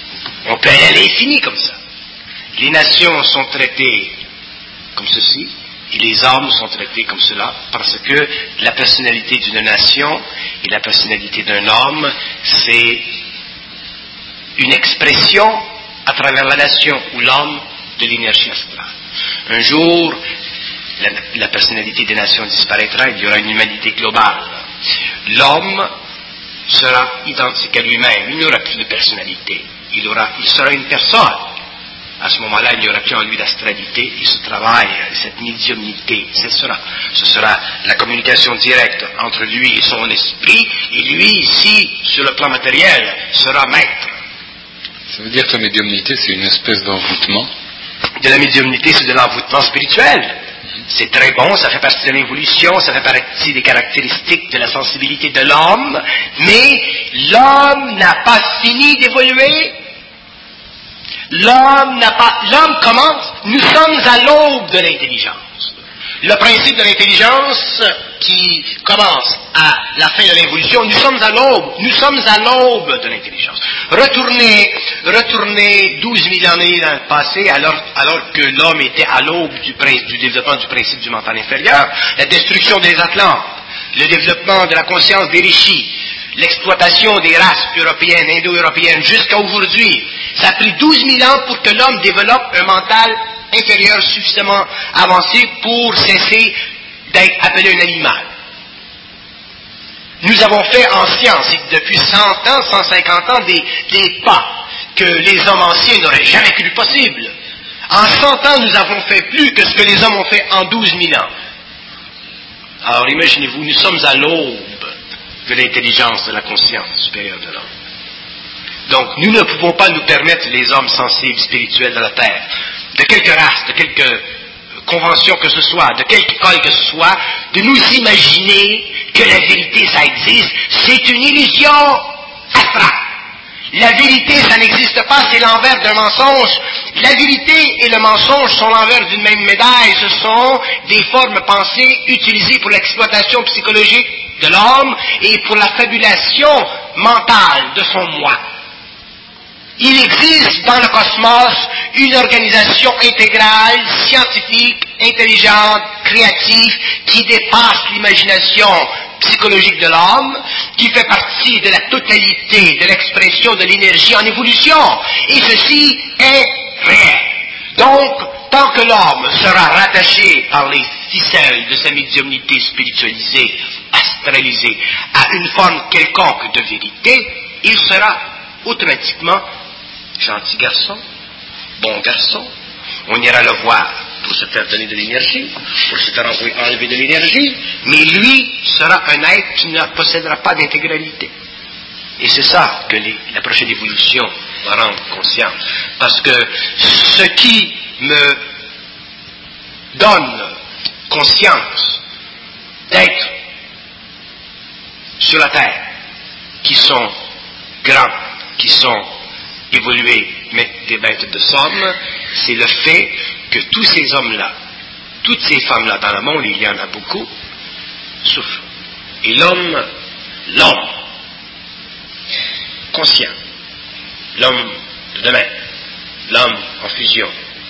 On peut aller à l'infini comme ça. Les nations sont traitées comme ceci, et les hommes sont traités comme cela, parce que la personnalité d'une nation et la personnalité d'un homme, c'est une expression à travers la nation ou l'homme de l'énergie astrale. Un jour, la, la personnalité des nations disparaîtra, il y aura une humanité globale. L'homme sera identique à lui-même, il n'aura plus de personnalité, il, aura, il sera une personne. À ce moment-là, il n'y aura plus en lui d'astralité, et ce travail, cette médiumnité cessera. Ce sera la communication directe entre lui et son esprit, et lui, ici, sur le plan matériel, sera maître. Ça veut dire que la médiumnité, c'est une espèce d'envoûtement? De la médiumnité, c'est de l'envoûtement spirituel. C'est très bon, ça fait partie de l'évolution, ça fait partie des caractéristiques de la sensibilité de l'homme, mais l'homme n'a pas fini d'évoluer. L'homme n'a pas, l'homme commence, nous sommes à l'aube de l'intelligence. Le principe de l'intelligence qui commence à la fin de l'évolution, nous sommes à l'aube, nous sommes à l'aube de l'intelligence. Retournez, retournez douze mille années dans le passé, alors, alors que l'homme était à l'aube du, du développement du principe du mental inférieur, la destruction des Atlantes, le développement de la conscience des Rishis, l'exploitation des races européennes, indo-européennes, jusqu'à aujourd'hui. Ça a pris douze mille ans pour que l'homme développe un mental inférieur suffisamment avancé pour cesser d'être appelé un animal. Nous avons fait en science, depuis cent ans, cent cinquante ans, des, des pas que les hommes anciens n'auraient jamais cru possible. En cent ans, nous avons fait plus que ce que les hommes ont fait en douze mille ans. Alors imaginez-vous, nous sommes à l'aube de l'intelligence, de la conscience supérieure de l'homme. Donc, nous ne pouvons pas nous permettre, les hommes sensibles, spirituels de la Terre, de quelque race, de quelque convention que ce soit, de quelque école que ce soit, de nous imaginer que la vérité, ça existe. C'est une illusion astrale. La vérité, ça n'existe pas, c'est l'envers d'un mensonge. La vérité et le mensonge sont l'envers d'une même médaille. Ce sont des formes pensées utilisées pour l'exploitation psychologique de l'homme et pour la fabulation mentale de son moi. Il existe dans le cosmos une organisation intégrale, scientifique, intelligente, créative, qui dépasse l'imagination psychologique de l'homme, qui fait partie de la totalité de l'expression de l'énergie en évolution. Et ceci est réel. Donc, tant que l'homme sera rattaché par les ficelles de sa médiumnité spiritualisée, astralisée, à une forme quelconque de vérité, il sera automatiquement gentil garçon, bon garçon. On ira le voir pour se faire donner de l'énergie, pour se faire enlever de l'énergie, mais lui sera un être qui ne possédera pas d'intégralité. Et c'est ça que les, la prochaine évolution va rendre conscient. Parce que ce qui me donne conscience d'être sur la terre, qui sont grands, qui sont évolués, mais des bêtes de somme, c'est le fait que tous ces hommes-là, toutes ces femmes-là dans le monde, il y en a beaucoup, souffrent. Et l'homme, l'homme, conscient, l'homme de demain, l'homme en fusion,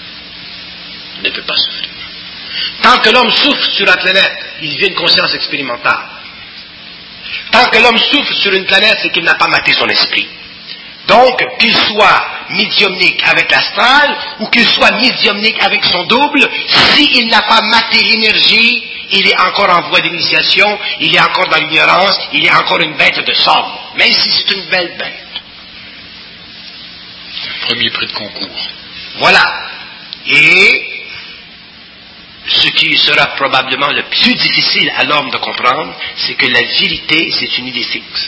ne peut pas souffrir. Tant que l'homme souffre sur la planète, il vit une conscience expérimentale. Tant que l'homme souffre sur une planète, c'est qu'il n'a pas maté son esprit. Donc, qu'il soit médiumnique avec l'astral, ou qu'il soit médiumnique avec son double, s'il n'a pas maté l'énergie, il est encore en voie d'initiation, il est encore dans l'ignorance, il est encore une bête de somme, même si c'est une belle bête. Premier prix de concours. Voilà. Et ce qui sera probablement le plus difficile à l'homme de comprendre, c'est que la vérité, c'est une idée fixe.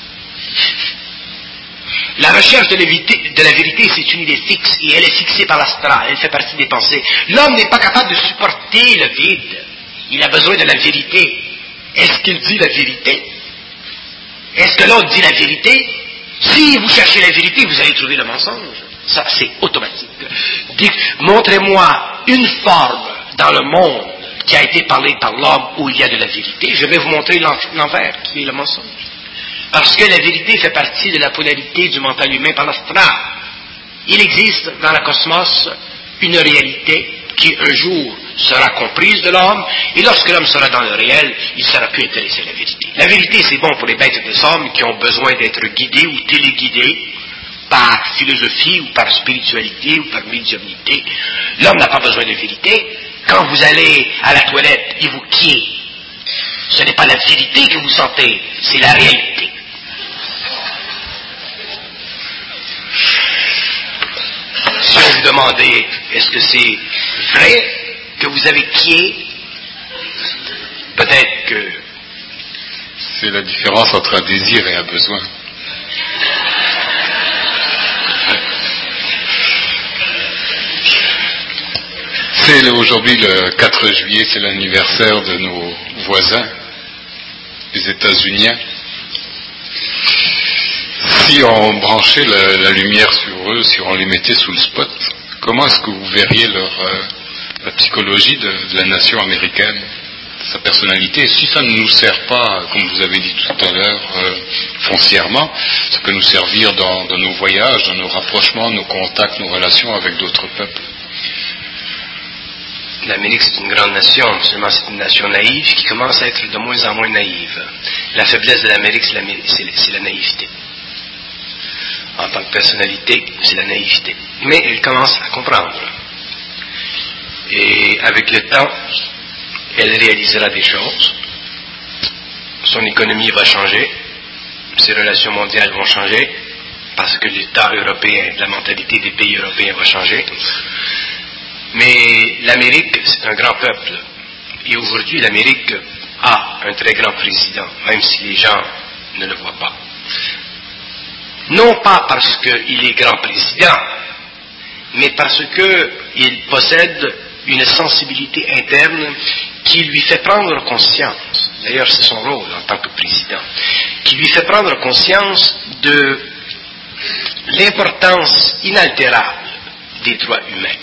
La recherche de la vérité, de la vérité, c'est une idée fixe, et elle est fixée par l'astral, elle fait partie des pensées. L'homme n'est pas capable de supporter le vide. Il a besoin de la vérité. Est-ce qu'il dit la vérité? Est-ce que l'autre dit la vérité? Si vous cherchez la vérité, vous allez trouver le mensonge. Ça, c'est automatique. Dites, montrez-moi une forme dans le monde qui a été parlée par l'homme où il y a de la vérité. Je vais vous montrer l'envers, qui est le mensonge. Parce que la vérité fait partie de la polarité du mental humain par l'astral. il existe dans le cosmos une réalité qui un jour sera comprise de l'homme, et lorsque l'homme sera dans le réel, il ne sera plus intéressé à la vérité. La vérité, c'est bon pour les bêtes des hommes qui ont besoin d'être guidés ou téléguidés par philosophie ou par spiritualité ou par médiumnité. L'homme n'a pas besoin de vérité. Quand vous allez à la toilette et vous quiez, ce n'est pas la vérité que vous sentez, c'est la réalité. Si on vous demandait, est-ce que c'est vrai que vous avez quié, peut-être que... C'est la différence entre un désir et un besoin. C'est aujourd'hui le quatre juillet, c'est l'anniversaire de nos voisins, les États-Unis. Si on branchait la, la lumière sur eux, si on les mettait sous le spot, comment est-ce que vous verriez leur, euh, la psychologie de, de la nation américaine, sa personnalité? Si ça ne nous sert pas, comme vous avez dit tout à l'heure, euh, foncièrement, ça peut nous servir dans, dans nos voyages, dans nos rapprochements, nos contacts, nos relations avec d'autres peuples. L'Amérique, c'est une grande nation, seulement c'est une nation naïve qui commence à être de moins en moins naïve. La faiblesse de l'Amérique, c'est la, c'est, c'est la naïveté. En tant que personnalité, c'est la naïveté. Mais elle commence à comprendre. Et avec le temps, elle réalisera des choses. Son économie va changer. Ses relations mondiales vont changer. Parce que l'État européen, la mentalité des pays européens va changer. Mais l'Amérique, c'est un grand peuple. Et aujourd'hui, l'Amérique a un très grand président, même si les gens ne le voient pas. Non pas parce qu'il est grand président, mais parce qu'il possède une sensibilité interne qui lui fait prendre conscience, d'ailleurs c'est son rôle en tant que président, qui lui fait prendre conscience de l'importance inaltérable des droits humains.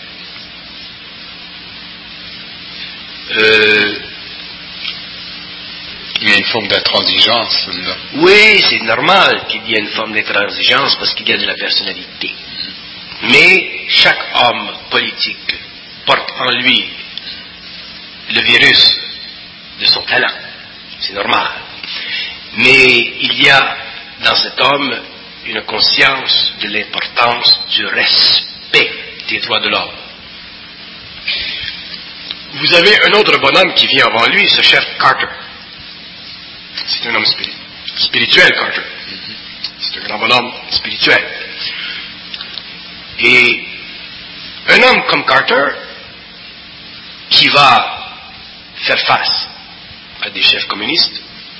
Euh, Il y a une forme d'intransigeance là. Oui, c'est normal qu'il y ait une forme d'intransigeance parce qu'il y a de la personnalité. Mais chaque homme politique porte en lui le virus de son talent. C'est normal. Mais il y a dans cet homme une conscience de l'importance du respect des droits de l'homme. Vous avez un autre bonhomme qui vient avant lui, ce chef Carter. C'est un homme spiri- spirituel, Carter. C'est un grand bonhomme spirituel. Et un homme comme Carter, qui va faire face à des chefs communistes,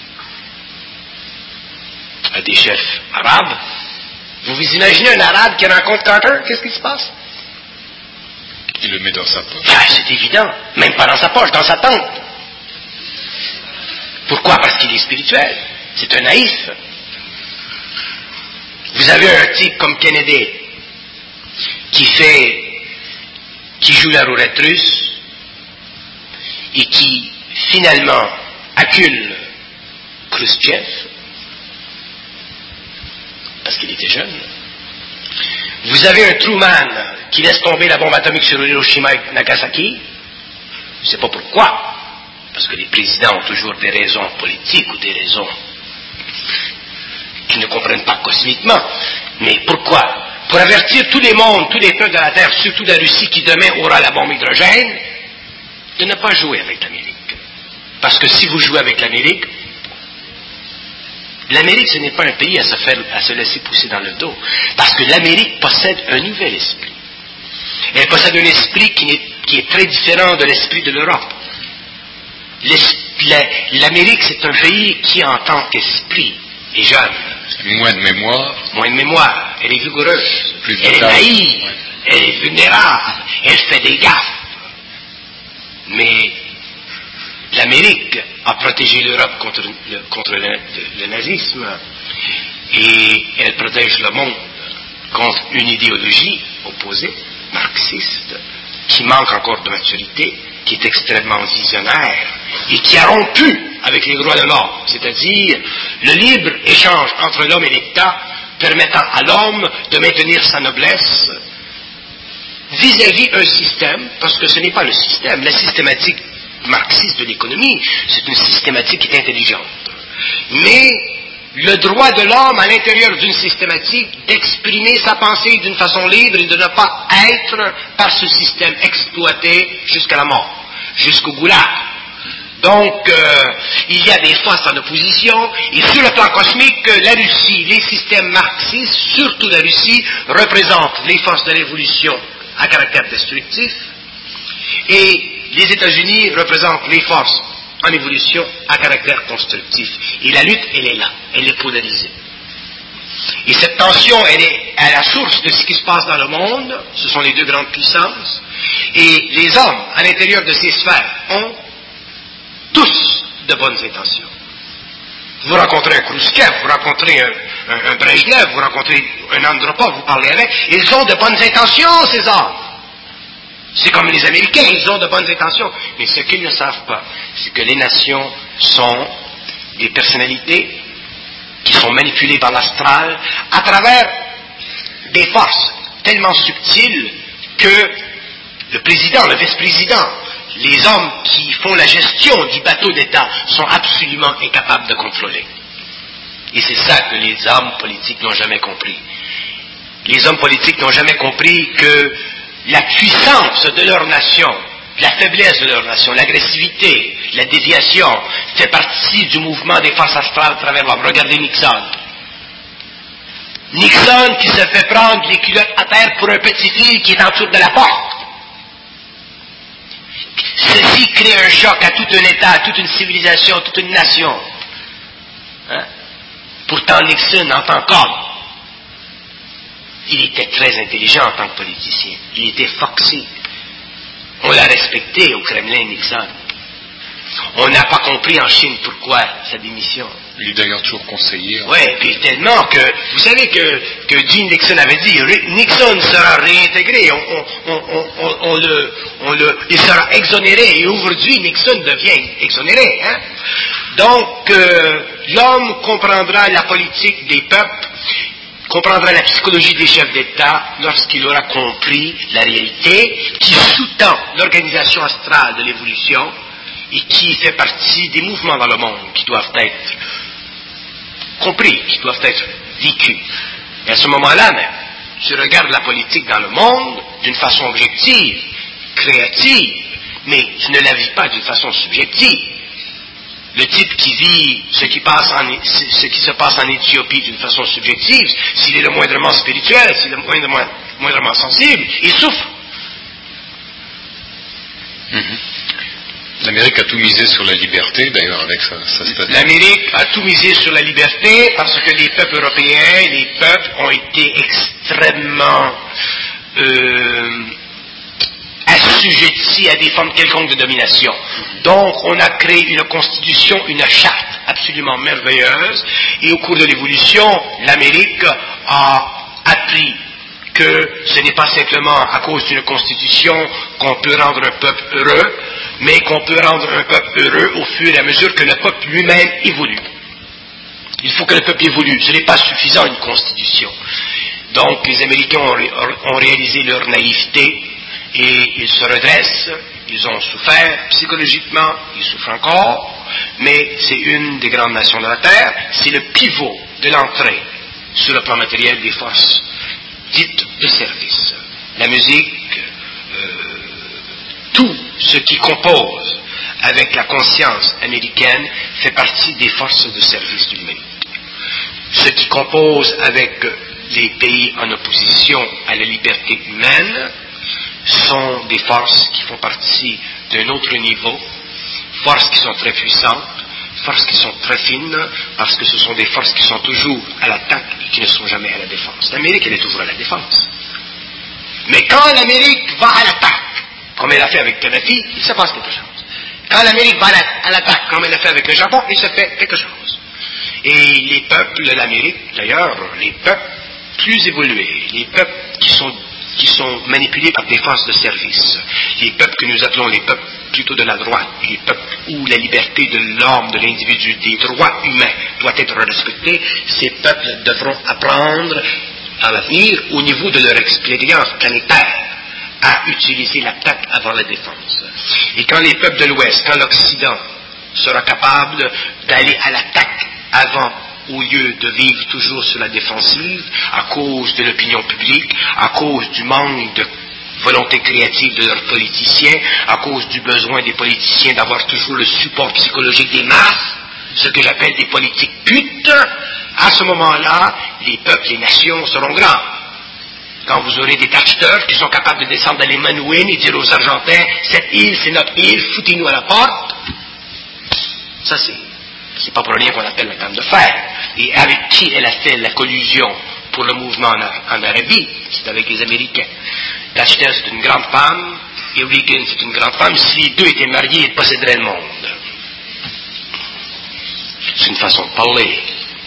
à des chefs arabes, vous vous imaginez un arabe qui rencontre Carter, qu'est-ce qui se passe? Il le met dans sa poche. Ah, c'est évident, même pas dans sa poche, dans sa tente. Pourquoi? Parce qu'il est spirituel. C'est un naïf. Vous avez un type comme Kennedy qui fait, qui joue la roulette russe et qui finalement accule Khrouchtchev parce qu'il était jeune. Vous avez un Truman qui laisse tomber la bombe atomique sur Hiroshima et Nagasaki. Je ne sais pas pourquoi. Parce que les présidents ont toujours des raisons politiques ou des raisons qu'ils ne comprennent pas cosmiquement. Mais pourquoi? Pour avertir tous les mondes, tous les peuples de la Terre, surtout la Russie qui demain aura la bombe hydrogène, de ne pas jouer avec l'Amérique. Parce que si vous jouez avec l'Amérique, l'Amérique ce n'est pas un pays à se, faire, à se laisser pousser dans le dos. Parce que l'Amérique possède un nouvel esprit. Elle possède un esprit qui est, qui est très différent de l'esprit de l'Europe. L'Amérique, c'est un pays qui, en tant qu'esprit, est jeune. Moins de mémoire. Moins de mémoire. Elle est vigoureuse. Plus elle vital. est naïve. Ouais. Elle est vulnérable. Elle fait des gaffes. Mais l'Amérique a protégé l'Europe contre, le, contre le, le, le nazisme. Et elle protège le monde contre une idéologie opposée, marxiste, qui manque encore de maturité, qui est extrêmement visionnaire et qui a rompu avec les droits de l'homme, c'est-à-dire le libre échange entre l'homme et l'État permettant à l'homme de maintenir sa noblesse vis-à-vis un système, parce que ce n'est pas le système, la systématique marxiste de l'économie, c'est une systématique qui est intelligente. Mais le droit de l'homme à l'intérieur d'une systématique d'exprimer sa pensée d'une façon libre et de ne pas être par ce système exploité jusqu'à la mort, jusqu'au goulag. Donc, euh, il y a des forces en opposition, et sur le plan cosmique, la Russie, les systèmes marxistes, surtout la Russie, représentent les forces de l'évolution à caractère destructif, et les États-Unis représentent les forces en évolution à caractère constructif. Et la lutte, elle est là, elle est polarisée. Et cette tension, elle est à la source de ce qui se passe dans le monde, ce sont les deux grandes puissances, et les hommes à l'intérieur de ces sphères ont tous de bonnes intentions. Vous rencontrez un Khrouchtchev, vous rencontrez un, un, un Brejnev, vous rencontrez un Andropov, vous parlez avec, ils ont de bonnes intentions, ces hommes. C'est comme les Américains, ils ont de bonnes intentions. Mais ce qu'ils ne savent pas, c'est que les nations sont des personnalités qui sont manipulées par l'astral à travers des forces tellement subtiles que le président, le vice-président, les hommes qui font la gestion du bateau d'État sont absolument incapables de contrôler. Et c'est ça que les hommes politiques n'ont jamais compris. Les hommes politiques n'ont jamais compris que la puissance de leur nation, la faiblesse de leur nation, l'agressivité, la déviation, fait partie du mouvement des forces astrales à travers l'homme. Regardez Nixon. Nixon qui se fait prendre les culottes à terre pour un petit fil qui est en dessous de la porte. Ceci crée un choc à tout un État, à toute une civilisation, à toute une nation. Hein? Pourtant, Nixon, en tant qu'homme, il était très intelligent en tant que politicien. Il était foxy. On l'a respecté au Kremlin, Nixon. On n'a pas compris en Chine pourquoi sa démission. Il est d'ailleurs toujours conseillé. Oui, puis tellement que, vous savez que, que Gene Nixon avait dit, Nixon sera réintégré, on, on, on, on, on le, on le, il sera exonéré, et aujourd'hui Nixon devient exonéré. Hein? Donc, euh, l'homme comprendra la politique des peuples, comprendra la psychologie des chefs d'État lorsqu'il aura compris la réalité qui sous-tend l'organisation astrale de l'évolution et qui fait partie des mouvements dans le monde qui doivent être compris, qui doivent être vécus. Et à ce moment-là même, tu regardes la politique dans le monde d'une façon objective, créative, mais tu ne la vis pas d'une façon subjective. Le type qui vit ce qui, passe en, ce qui se passe en Éthiopie d'une façon subjective, s'il est le moindrement spirituel, s'il est le moindrement, moindrement sensible, il souffre. Mm-hmm. L'Amérique a tout misé sur la liberté, d'ailleurs, avec sa, sa statue. L'Amérique a tout misé sur la liberté parce que les peuples européens, les peuples ont été extrêmement euh, assujettis à des formes quelconques de domination. Donc, on a créé une constitution, une charte absolument merveilleuse, et au cours de l'évolution, l'Amérique a appris que ce n'est pas simplement à cause d'une constitution qu'on peut rendre un peuple heureux, mais qu'on peut rendre un peuple heureux au fur et à mesure que le peuple lui-même évolue. Il faut que le peuple évolue. Ce n'est pas suffisant, une constitution. Donc, les Américains ont, ont réalisé leur naïveté et ils se redressent. Ils ont souffert psychologiquement, ils souffrent encore, mais c'est une des grandes nations de la Terre. C'est le pivot de l'entrée sur le plan matériel des forces dites de service. La musique, euh, tout ce qui compose avec la conscience américaine fait partie des forces de service de l'humanité. Ce qui compose avec les pays en opposition à la liberté humaine sont des forces qui font partie d'un autre niveau, forces qui sont très puissantes, forces qui sont très fines, parce que ce sont des forces qui sont toujours à l'attaque et qui ne sont jamais à la défense. L'Amérique, elle est toujours à la défense. Mais quand l'Amérique va à l'attaque, comme elle a fait avec Kadhafi, il se passe quelque chose. Quand l'Amérique va à l'attaque, comme elle a fait avec le Japon, il se fait quelque chose. Et les peuples de l'Amérique, d'ailleurs, les peuples plus évolués, les peuples qui sont, qui sont manipulés par des forces de service, les peuples que nous appelons les peuples plutôt de la droite, les peuples où la liberté de l'homme, de l'individu, des droits humains doit être respectée, ces peuples devront apprendre à l'avenir, au niveau de leur expérience planétaire, à utiliser l'attaque avant la défense. Et quand les peuples de l'Ouest, quand l'Occident sera capable d'aller à l'attaque avant, au lieu de vivre toujours sur la défensive, à cause de l'opinion publique, à cause du manque de volonté créative de leurs politiciens, à cause du besoin des politiciens d'avoir toujours le support psychologique des masses, ce que j'appelle des politiques putes, à ce moment-là, les peuples, les nations seront grands. Quand vous aurez des tacheteurs qui sont capables de descendre dans les Manouines et dire aux Argentins, cette île, c'est notre île, foutez-nous à la porte, ça c'est, c'est pas pour rien qu'on appelle la Dame de Fer. Et avec qui elle a fait la collusion pour le mouvement en, en Arabie? C'est avec les Américains. Thatcher, c'est une grande femme, et Reagan, c'est une grande femme. Si les deux étaient mariés, ils posséderaient le monde. C'est une façon de parler.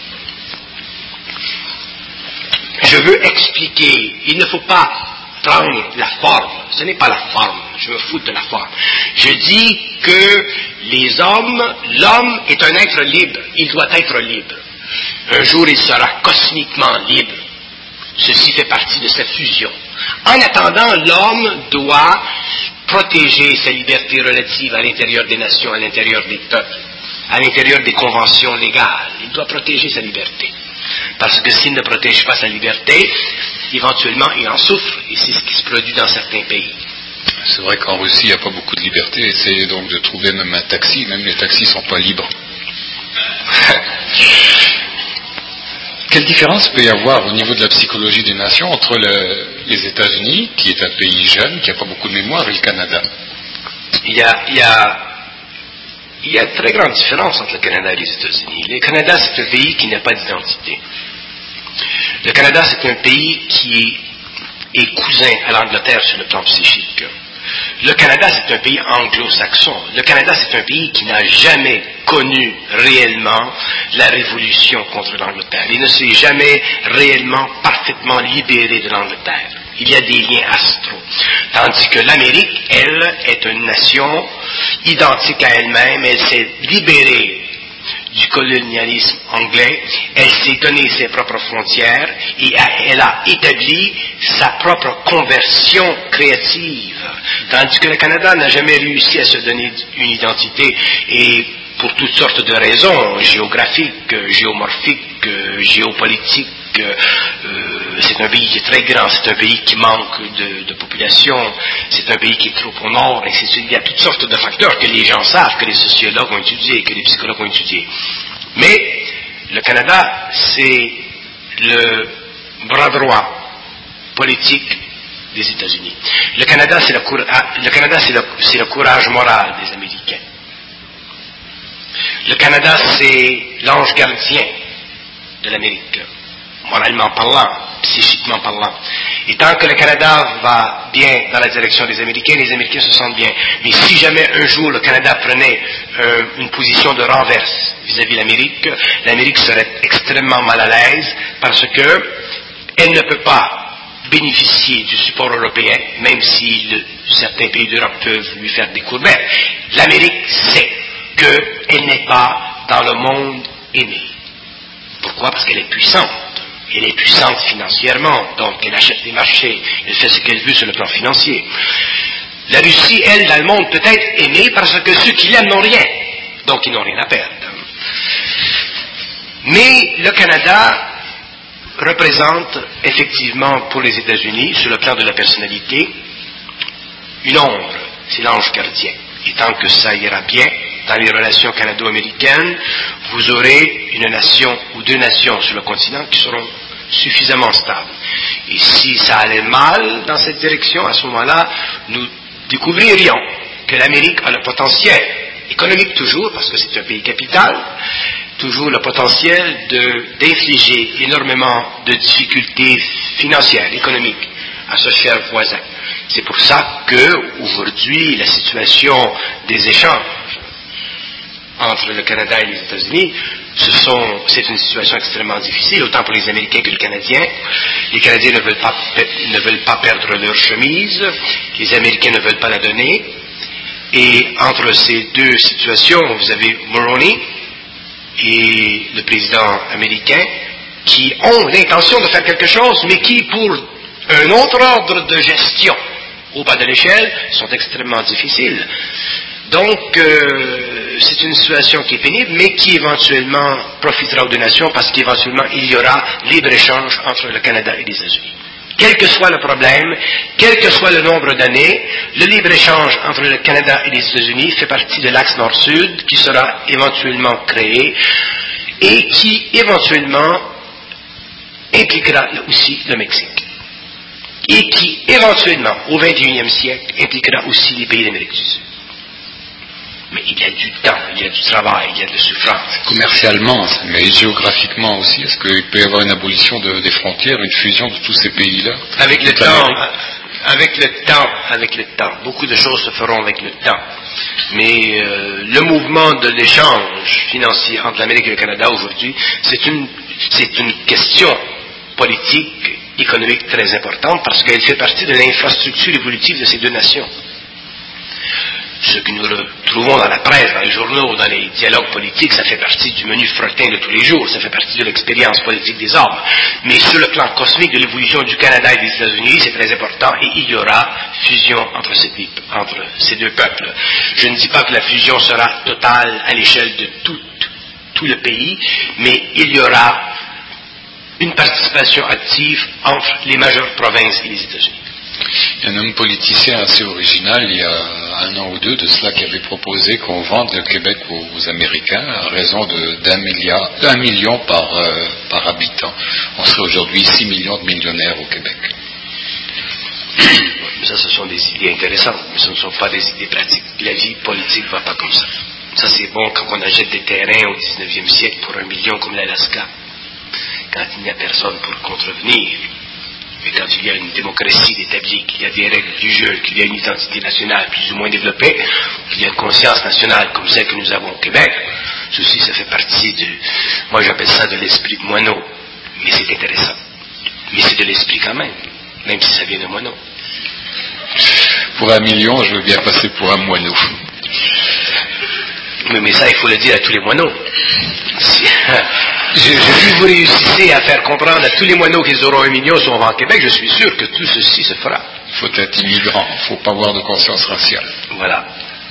Je veux expliquer, il ne faut pas prendre la forme, ce n'est pas la forme, je me fous de la forme. Je dis que les hommes, l'homme est un être libre, il doit être libre. Un jour il sera cosmiquement libre. Ceci fait partie de cette fusion. En attendant, l'homme doit protéger sa liberté relative à l'intérieur des nations, à l'intérieur des peuples, à l'intérieur des conventions légales. Il doit protéger sa liberté. Parce que s'il ne protège pas sa liberté, éventuellement il en souffre, et c'est ce qui se produit dans certains pays. C'est vrai qu'en Russie, il n'y a pas beaucoup de liberté. Essayez donc de trouver même un taxi, même les taxis ne sont pas libres. Quelle différence peut y avoir au niveau de la psychologie des nations entre le, les États-Unis, qui est un pays jeune, qui n'a pas beaucoup de mémoire, et le Canada? Il y a, il y a, il y a une très grande différence entre le Canada et les États-Unis. Le Canada, c'est un pays qui n'a pas d'identité. Le Canada, c'est un pays qui est cousin à l'Angleterre sur le plan psychique. Le Canada, c'est un pays anglo-saxon. Le Canada, c'est un pays qui n'a jamais connu réellement la révolution contre l'Angleterre. Il ne s'est jamais réellement parfaitement libéré de l'Angleterre. Il y a des liens astraux. Tandis que l'Amérique, elle, est une nation identique à elle-même. Elle s'est libérée du colonialisme anglais, elle s'est donné ses propres frontières et elle a établi sa propre conversion créative. Tandis que le Canada n'a jamais réussi à se donner une identité et pour toutes sortes de raisons, géographiques, géomorphiques, géopolitiques, euh, c'est un pays qui est très grand, c'est un pays qui manque de, de population, c'est un pays qui est trop au nord, et c'est, il y a toutes sortes de facteurs que les gens savent, que les sociologues ont étudiés, que les psychologues ont étudiés. Mais le Canada, c'est le bras droit politique des États-Unis. Le Canada, c'est le, le, Canada, c'est le, c'est le courage moral des Américains. Le Canada, c'est l'ange gardien de l'Amérique, moralement parlant, psychiquement parlant. Et tant que le Canada va bien dans la direction des Américains, les Américains se sentent bien. Mais si jamais un jour le Canada prenait euh, une position de renverse vis-à-vis de l'Amérique, l'Amérique serait extrêmement mal à l'aise parce que elle ne peut pas bénéficier du support européen, même si le, certains pays d'Europe peuvent lui faire des courbettes. L'Amérique sait qu'elle n'est pas dans le monde aimé. Pourquoi? Parce qu'elle est puissante. Elle est puissante financièrement, donc elle achète des marchés, elle fait ce qu'elle veut sur le plan financier. La Russie, elle, dans le monde, peut être aimée parce que ceux qui l'aiment n'ont rien, donc ils n'ont rien à perdre. Mais le Canada représente effectivement pour les États-Unis, sur le plan de la personnalité, une ombre, c'est l'ange gardien. Et tant que ça ira bien, dans les relations canado-américaines, vous aurez une nation ou deux nations sur le continent qui seront suffisamment stables. Et si ça allait mal dans cette direction, à ce moment-là, nous découvririons que l'Amérique a le potentiel, économique toujours, parce que c'est un pays capital, toujours le potentiel de, d'infliger énormément de difficultés financières, économiques, à ce cher voisin. C'est pour ça que, aujourd'hui, la situation des échanges entre le Canada et les États-Unis, ce sont, c'est une situation extrêmement difficile, autant pour les Américains que les Canadiens. Les Canadiens ne veulent pas, ne veulent pas perdre leur chemise, les Américains ne veulent pas la donner. Et entre ces deux situations, vous avez Mulroney et le président américain qui ont l'intention de faire quelque chose, mais qui, pour un autre ordre de gestion, au bas de l'échelle sont extrêmement difficiles. Donc, euh, c'est une situation qui est pénible, mais qui éventuellement profitera aux deux nations parce qu'éventuellement, il y aura libre-échange entre le Canada et les États-Unis. Quel que soit le problème, quel que soit le nombre d'années, le libre-échange entre le Canada et les États-Unis fait partie de l'axe nord-sud qui sera éventuellement créé et qui éventuellement impliquera aussi le Mexique. Et qui éventuellement, au vingt et unième siècle, impliquera aussi les pays d'Amérique du Sud. Mais il y a du temps, il y a du travail, il y a de la souffrance. Commercialement, mais géographiquement aussi, est-ce qu'il peut y avoir une abolition de, des frontières, une fusion de tous ces pays-là? Avec le temps, avec le temps, avec le temps. Beaucoup de choses se feront avec le temps. Mais euh, le mouvement de l'échange financier entre l'Amérique et le Canada aujourd'hui, c'est une, c'est une question politique, économique très importante parce qu'elle fait partie de l'infrastructure évolutive de ces deux nations. Ce que nous retrouvons dans la presse, dans les journaux, dans les dialogues politiques, ça fait partie du menu fretin de tous les jours, ça fait partie de l'expérience politique des hommes. Mais sur le plan cosmique de l'évolution du Canada et des États-Unis, c'est très important et il y aura fusion entre ces, entre ces deux peuples. Je ne dis pas que la fusion sera totale à l'échelle de tout, tout le pays, mais il y aura une participation active entre les majeures provinces et les États-Unis. Il y a un homme politicien assez original, il y a un an ou deux de cela, qui avait proposé qu'on vende le Québec aux, aux Américains à raison de, d'un, milliard, d'un million par, euh, par habitant. On serait aujourd'hui six millions de millionnaires au Québec. Ça, ce sont des idées intéressantes, mais ce ne sont pas des idées pratiques. La vie politique ne va pas comme ça. Ça, c'est bon quand on achète des terrains au dix-neuvième siècle pour un million comme l'Alaska, quand il n'y a personne pour contrevenir. Mais quand il y a une démocratie établie, qu'il y a des règles du jeu, qu'il y a une identité nationale plus ou moins développée, qu'il y a une conscience nationale comme celle que nous avons au Québec, ceci, ça fait partie du... Moi, j'appelle ça de l'esprit de moineau. Mais c'est intéressant. Mais c'est de l'esprit quand même, même si ça vient de moineau. Pour un million, je veux bien passer pour un moineau. Mais, mais ça, il faut le dire à tous les moineaux. Si, je, si vous réussissez à faire comprendre à tous les moineaux qu'ils auront un million si on va en Québec, je suis sûr que tout ceci se fera. Il faut être immigrant, il ne faut pas avoir de conscience raciale. Voilà.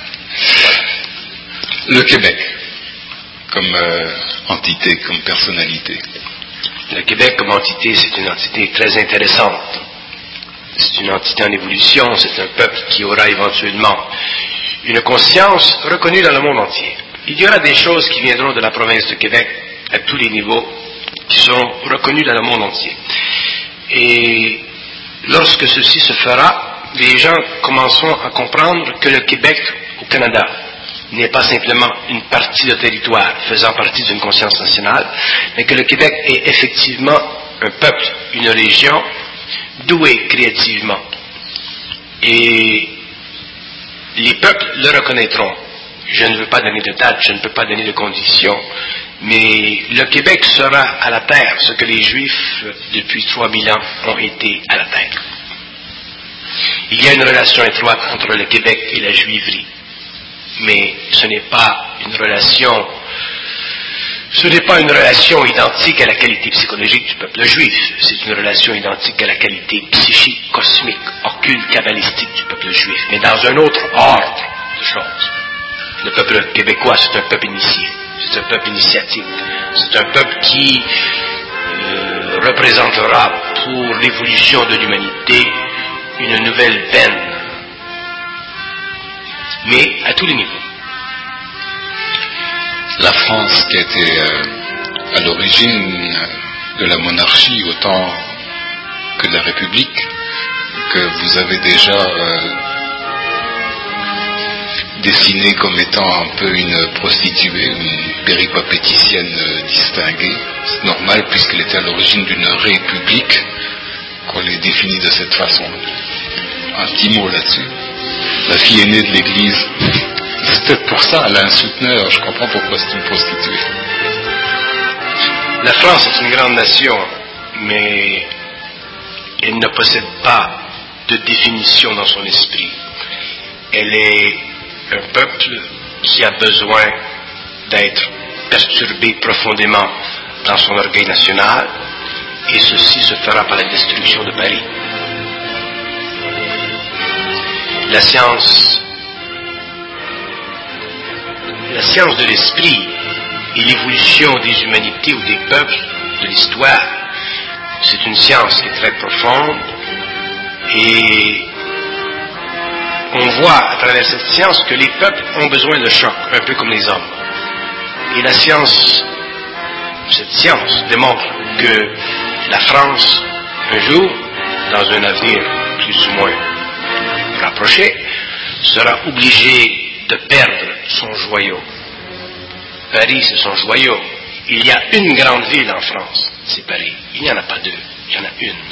Le Québec, comme euh, entité, comme personnalité. Le Québec comme entité, c'est une entité très intéressante. C'est une entité en évolution, c'est un peuple qui aura éventuellement une conscience reconnue dans le monde entier. Il y aura des choses qui viendront de la province de Québec à tous les niveaux, qui seront reconnues dans le monde entier. Et lorsque ceci se fera, les gens commenceront à comprendre que le Québec au Canada n'est pas simplement une partie de territoire faisant partie d'une conscience nationale, mais que le Québec est effectivement un peuple, une région douée créativement. Et les peuples le reconnaîtront. Je ne veux pas donner de date, je ne peux pas donner de conditions, mais le Québec sera à la terre ce que les Juifs, depuis trois mille ans, ont été à la terre. Il y a une relation étroite entre le Québec et la Juiverie, mais ce n'est pas une relation, ce n'est pas une relation identique à la qualité psychologique du peuple juif, c'est une relation identique à la qualité psychique, cosmique, occulte, kabbalistique du peuple juif, mais dans un autre ordre de choses. Le peuple québécois, c'est un peuple initié, c'est un peuple initiatique, c'est un peuple qui euh, représentera pour l'évolution de l'humanité une nouvelle veine, mais à tous les niveaux. La France, qui a été euh, à l'origine de la monarchie autant que de la République, que vous avez déjà euh, dessinée comme étant un peu une prostituée, une péripapéticienne euh, distinguée. C'est normal puisqu'elle était à l'origine d'une république qu'on les définit de cette façon. Un petit mot là-dessus. La fille aînée de l'Église. C'est peut-être pour ça, elle a un souteneur, je comprends pourquoi c'est une prostituée. La France est une grande nation, mais elle ne possède pas de définition dans son esprit. Elle est un peuple qui a besoin d'être perturbé profondément dans son orgueil national, et ceci se fera par la destruction de Paris. la science, la science de l'esprit et l'évolution des humanités ou des peuples de l'histoire, c'est une science qui est très profonde et on voit à travers cette science que les peuples ont besoin de chocs, un peu comme les hommes. Et la science, cette science démontre que la France, un jour, dans un avenir plus ou moins rapproché, sera obligée de perdre son joyau. Paris, c'est son joyau. Il y a une grande ville en France, c'est Paris. Il n'y en a pas deux, il y en a une.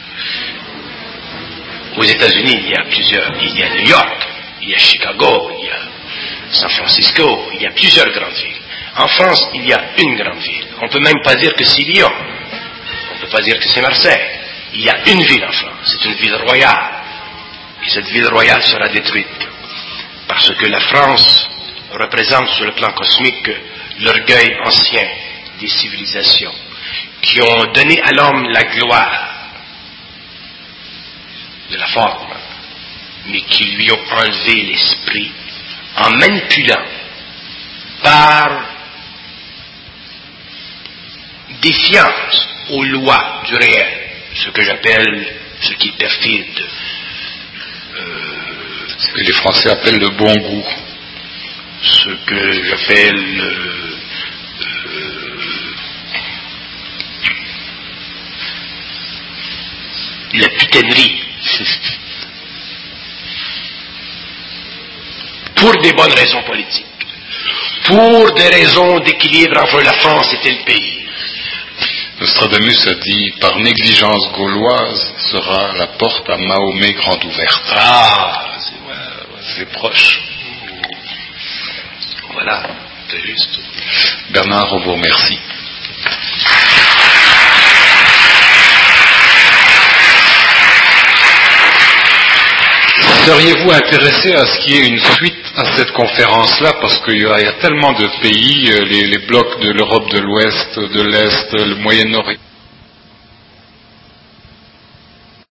Aux États-Unis, il y a plusieurs. Il y a New York, il y a Chicago, il y a San Francisco, il y a plusieurs grandes villes. En France, il y a une grande ville. On ne peut même pas dire que c'est Lyon. On ne peut pas dire que c'est Marseille. Il y a une ville en France. C'est une ville royale. Et cette ville royale sera détruite. Parce que la France représente sur le plan cosmique l'orgueil ancien des civilisations qui ont donné à l'homme la gloire de la forme, mais qui lui ont enlevé l'esprit en manipulant par défiance aux lois du réel, ce que j'appelle, ce qui est perfide, euh, ce que les Français appellent le bon goût, ce que j'appelle euh, la putainerie, pour des bonnes raisons politiques, pour des raisons d'équilibre entre la France et tel pays. Nostradamus a dit, par négligence gauloise sera la porte à Mahomet grande ouverte. Ah, c'est, ouais, ouais. C'est proche. Voilà, c'est juste. Bernard, on vous remercie. Seriez-vous intéressé à ce qu'il y ait une suite à cette conférence-là, parce qu'il y a, il y a tellement de pays, les, les blocs de l'Europe de l'Ouest, de l'Est, le Moyen-Orient.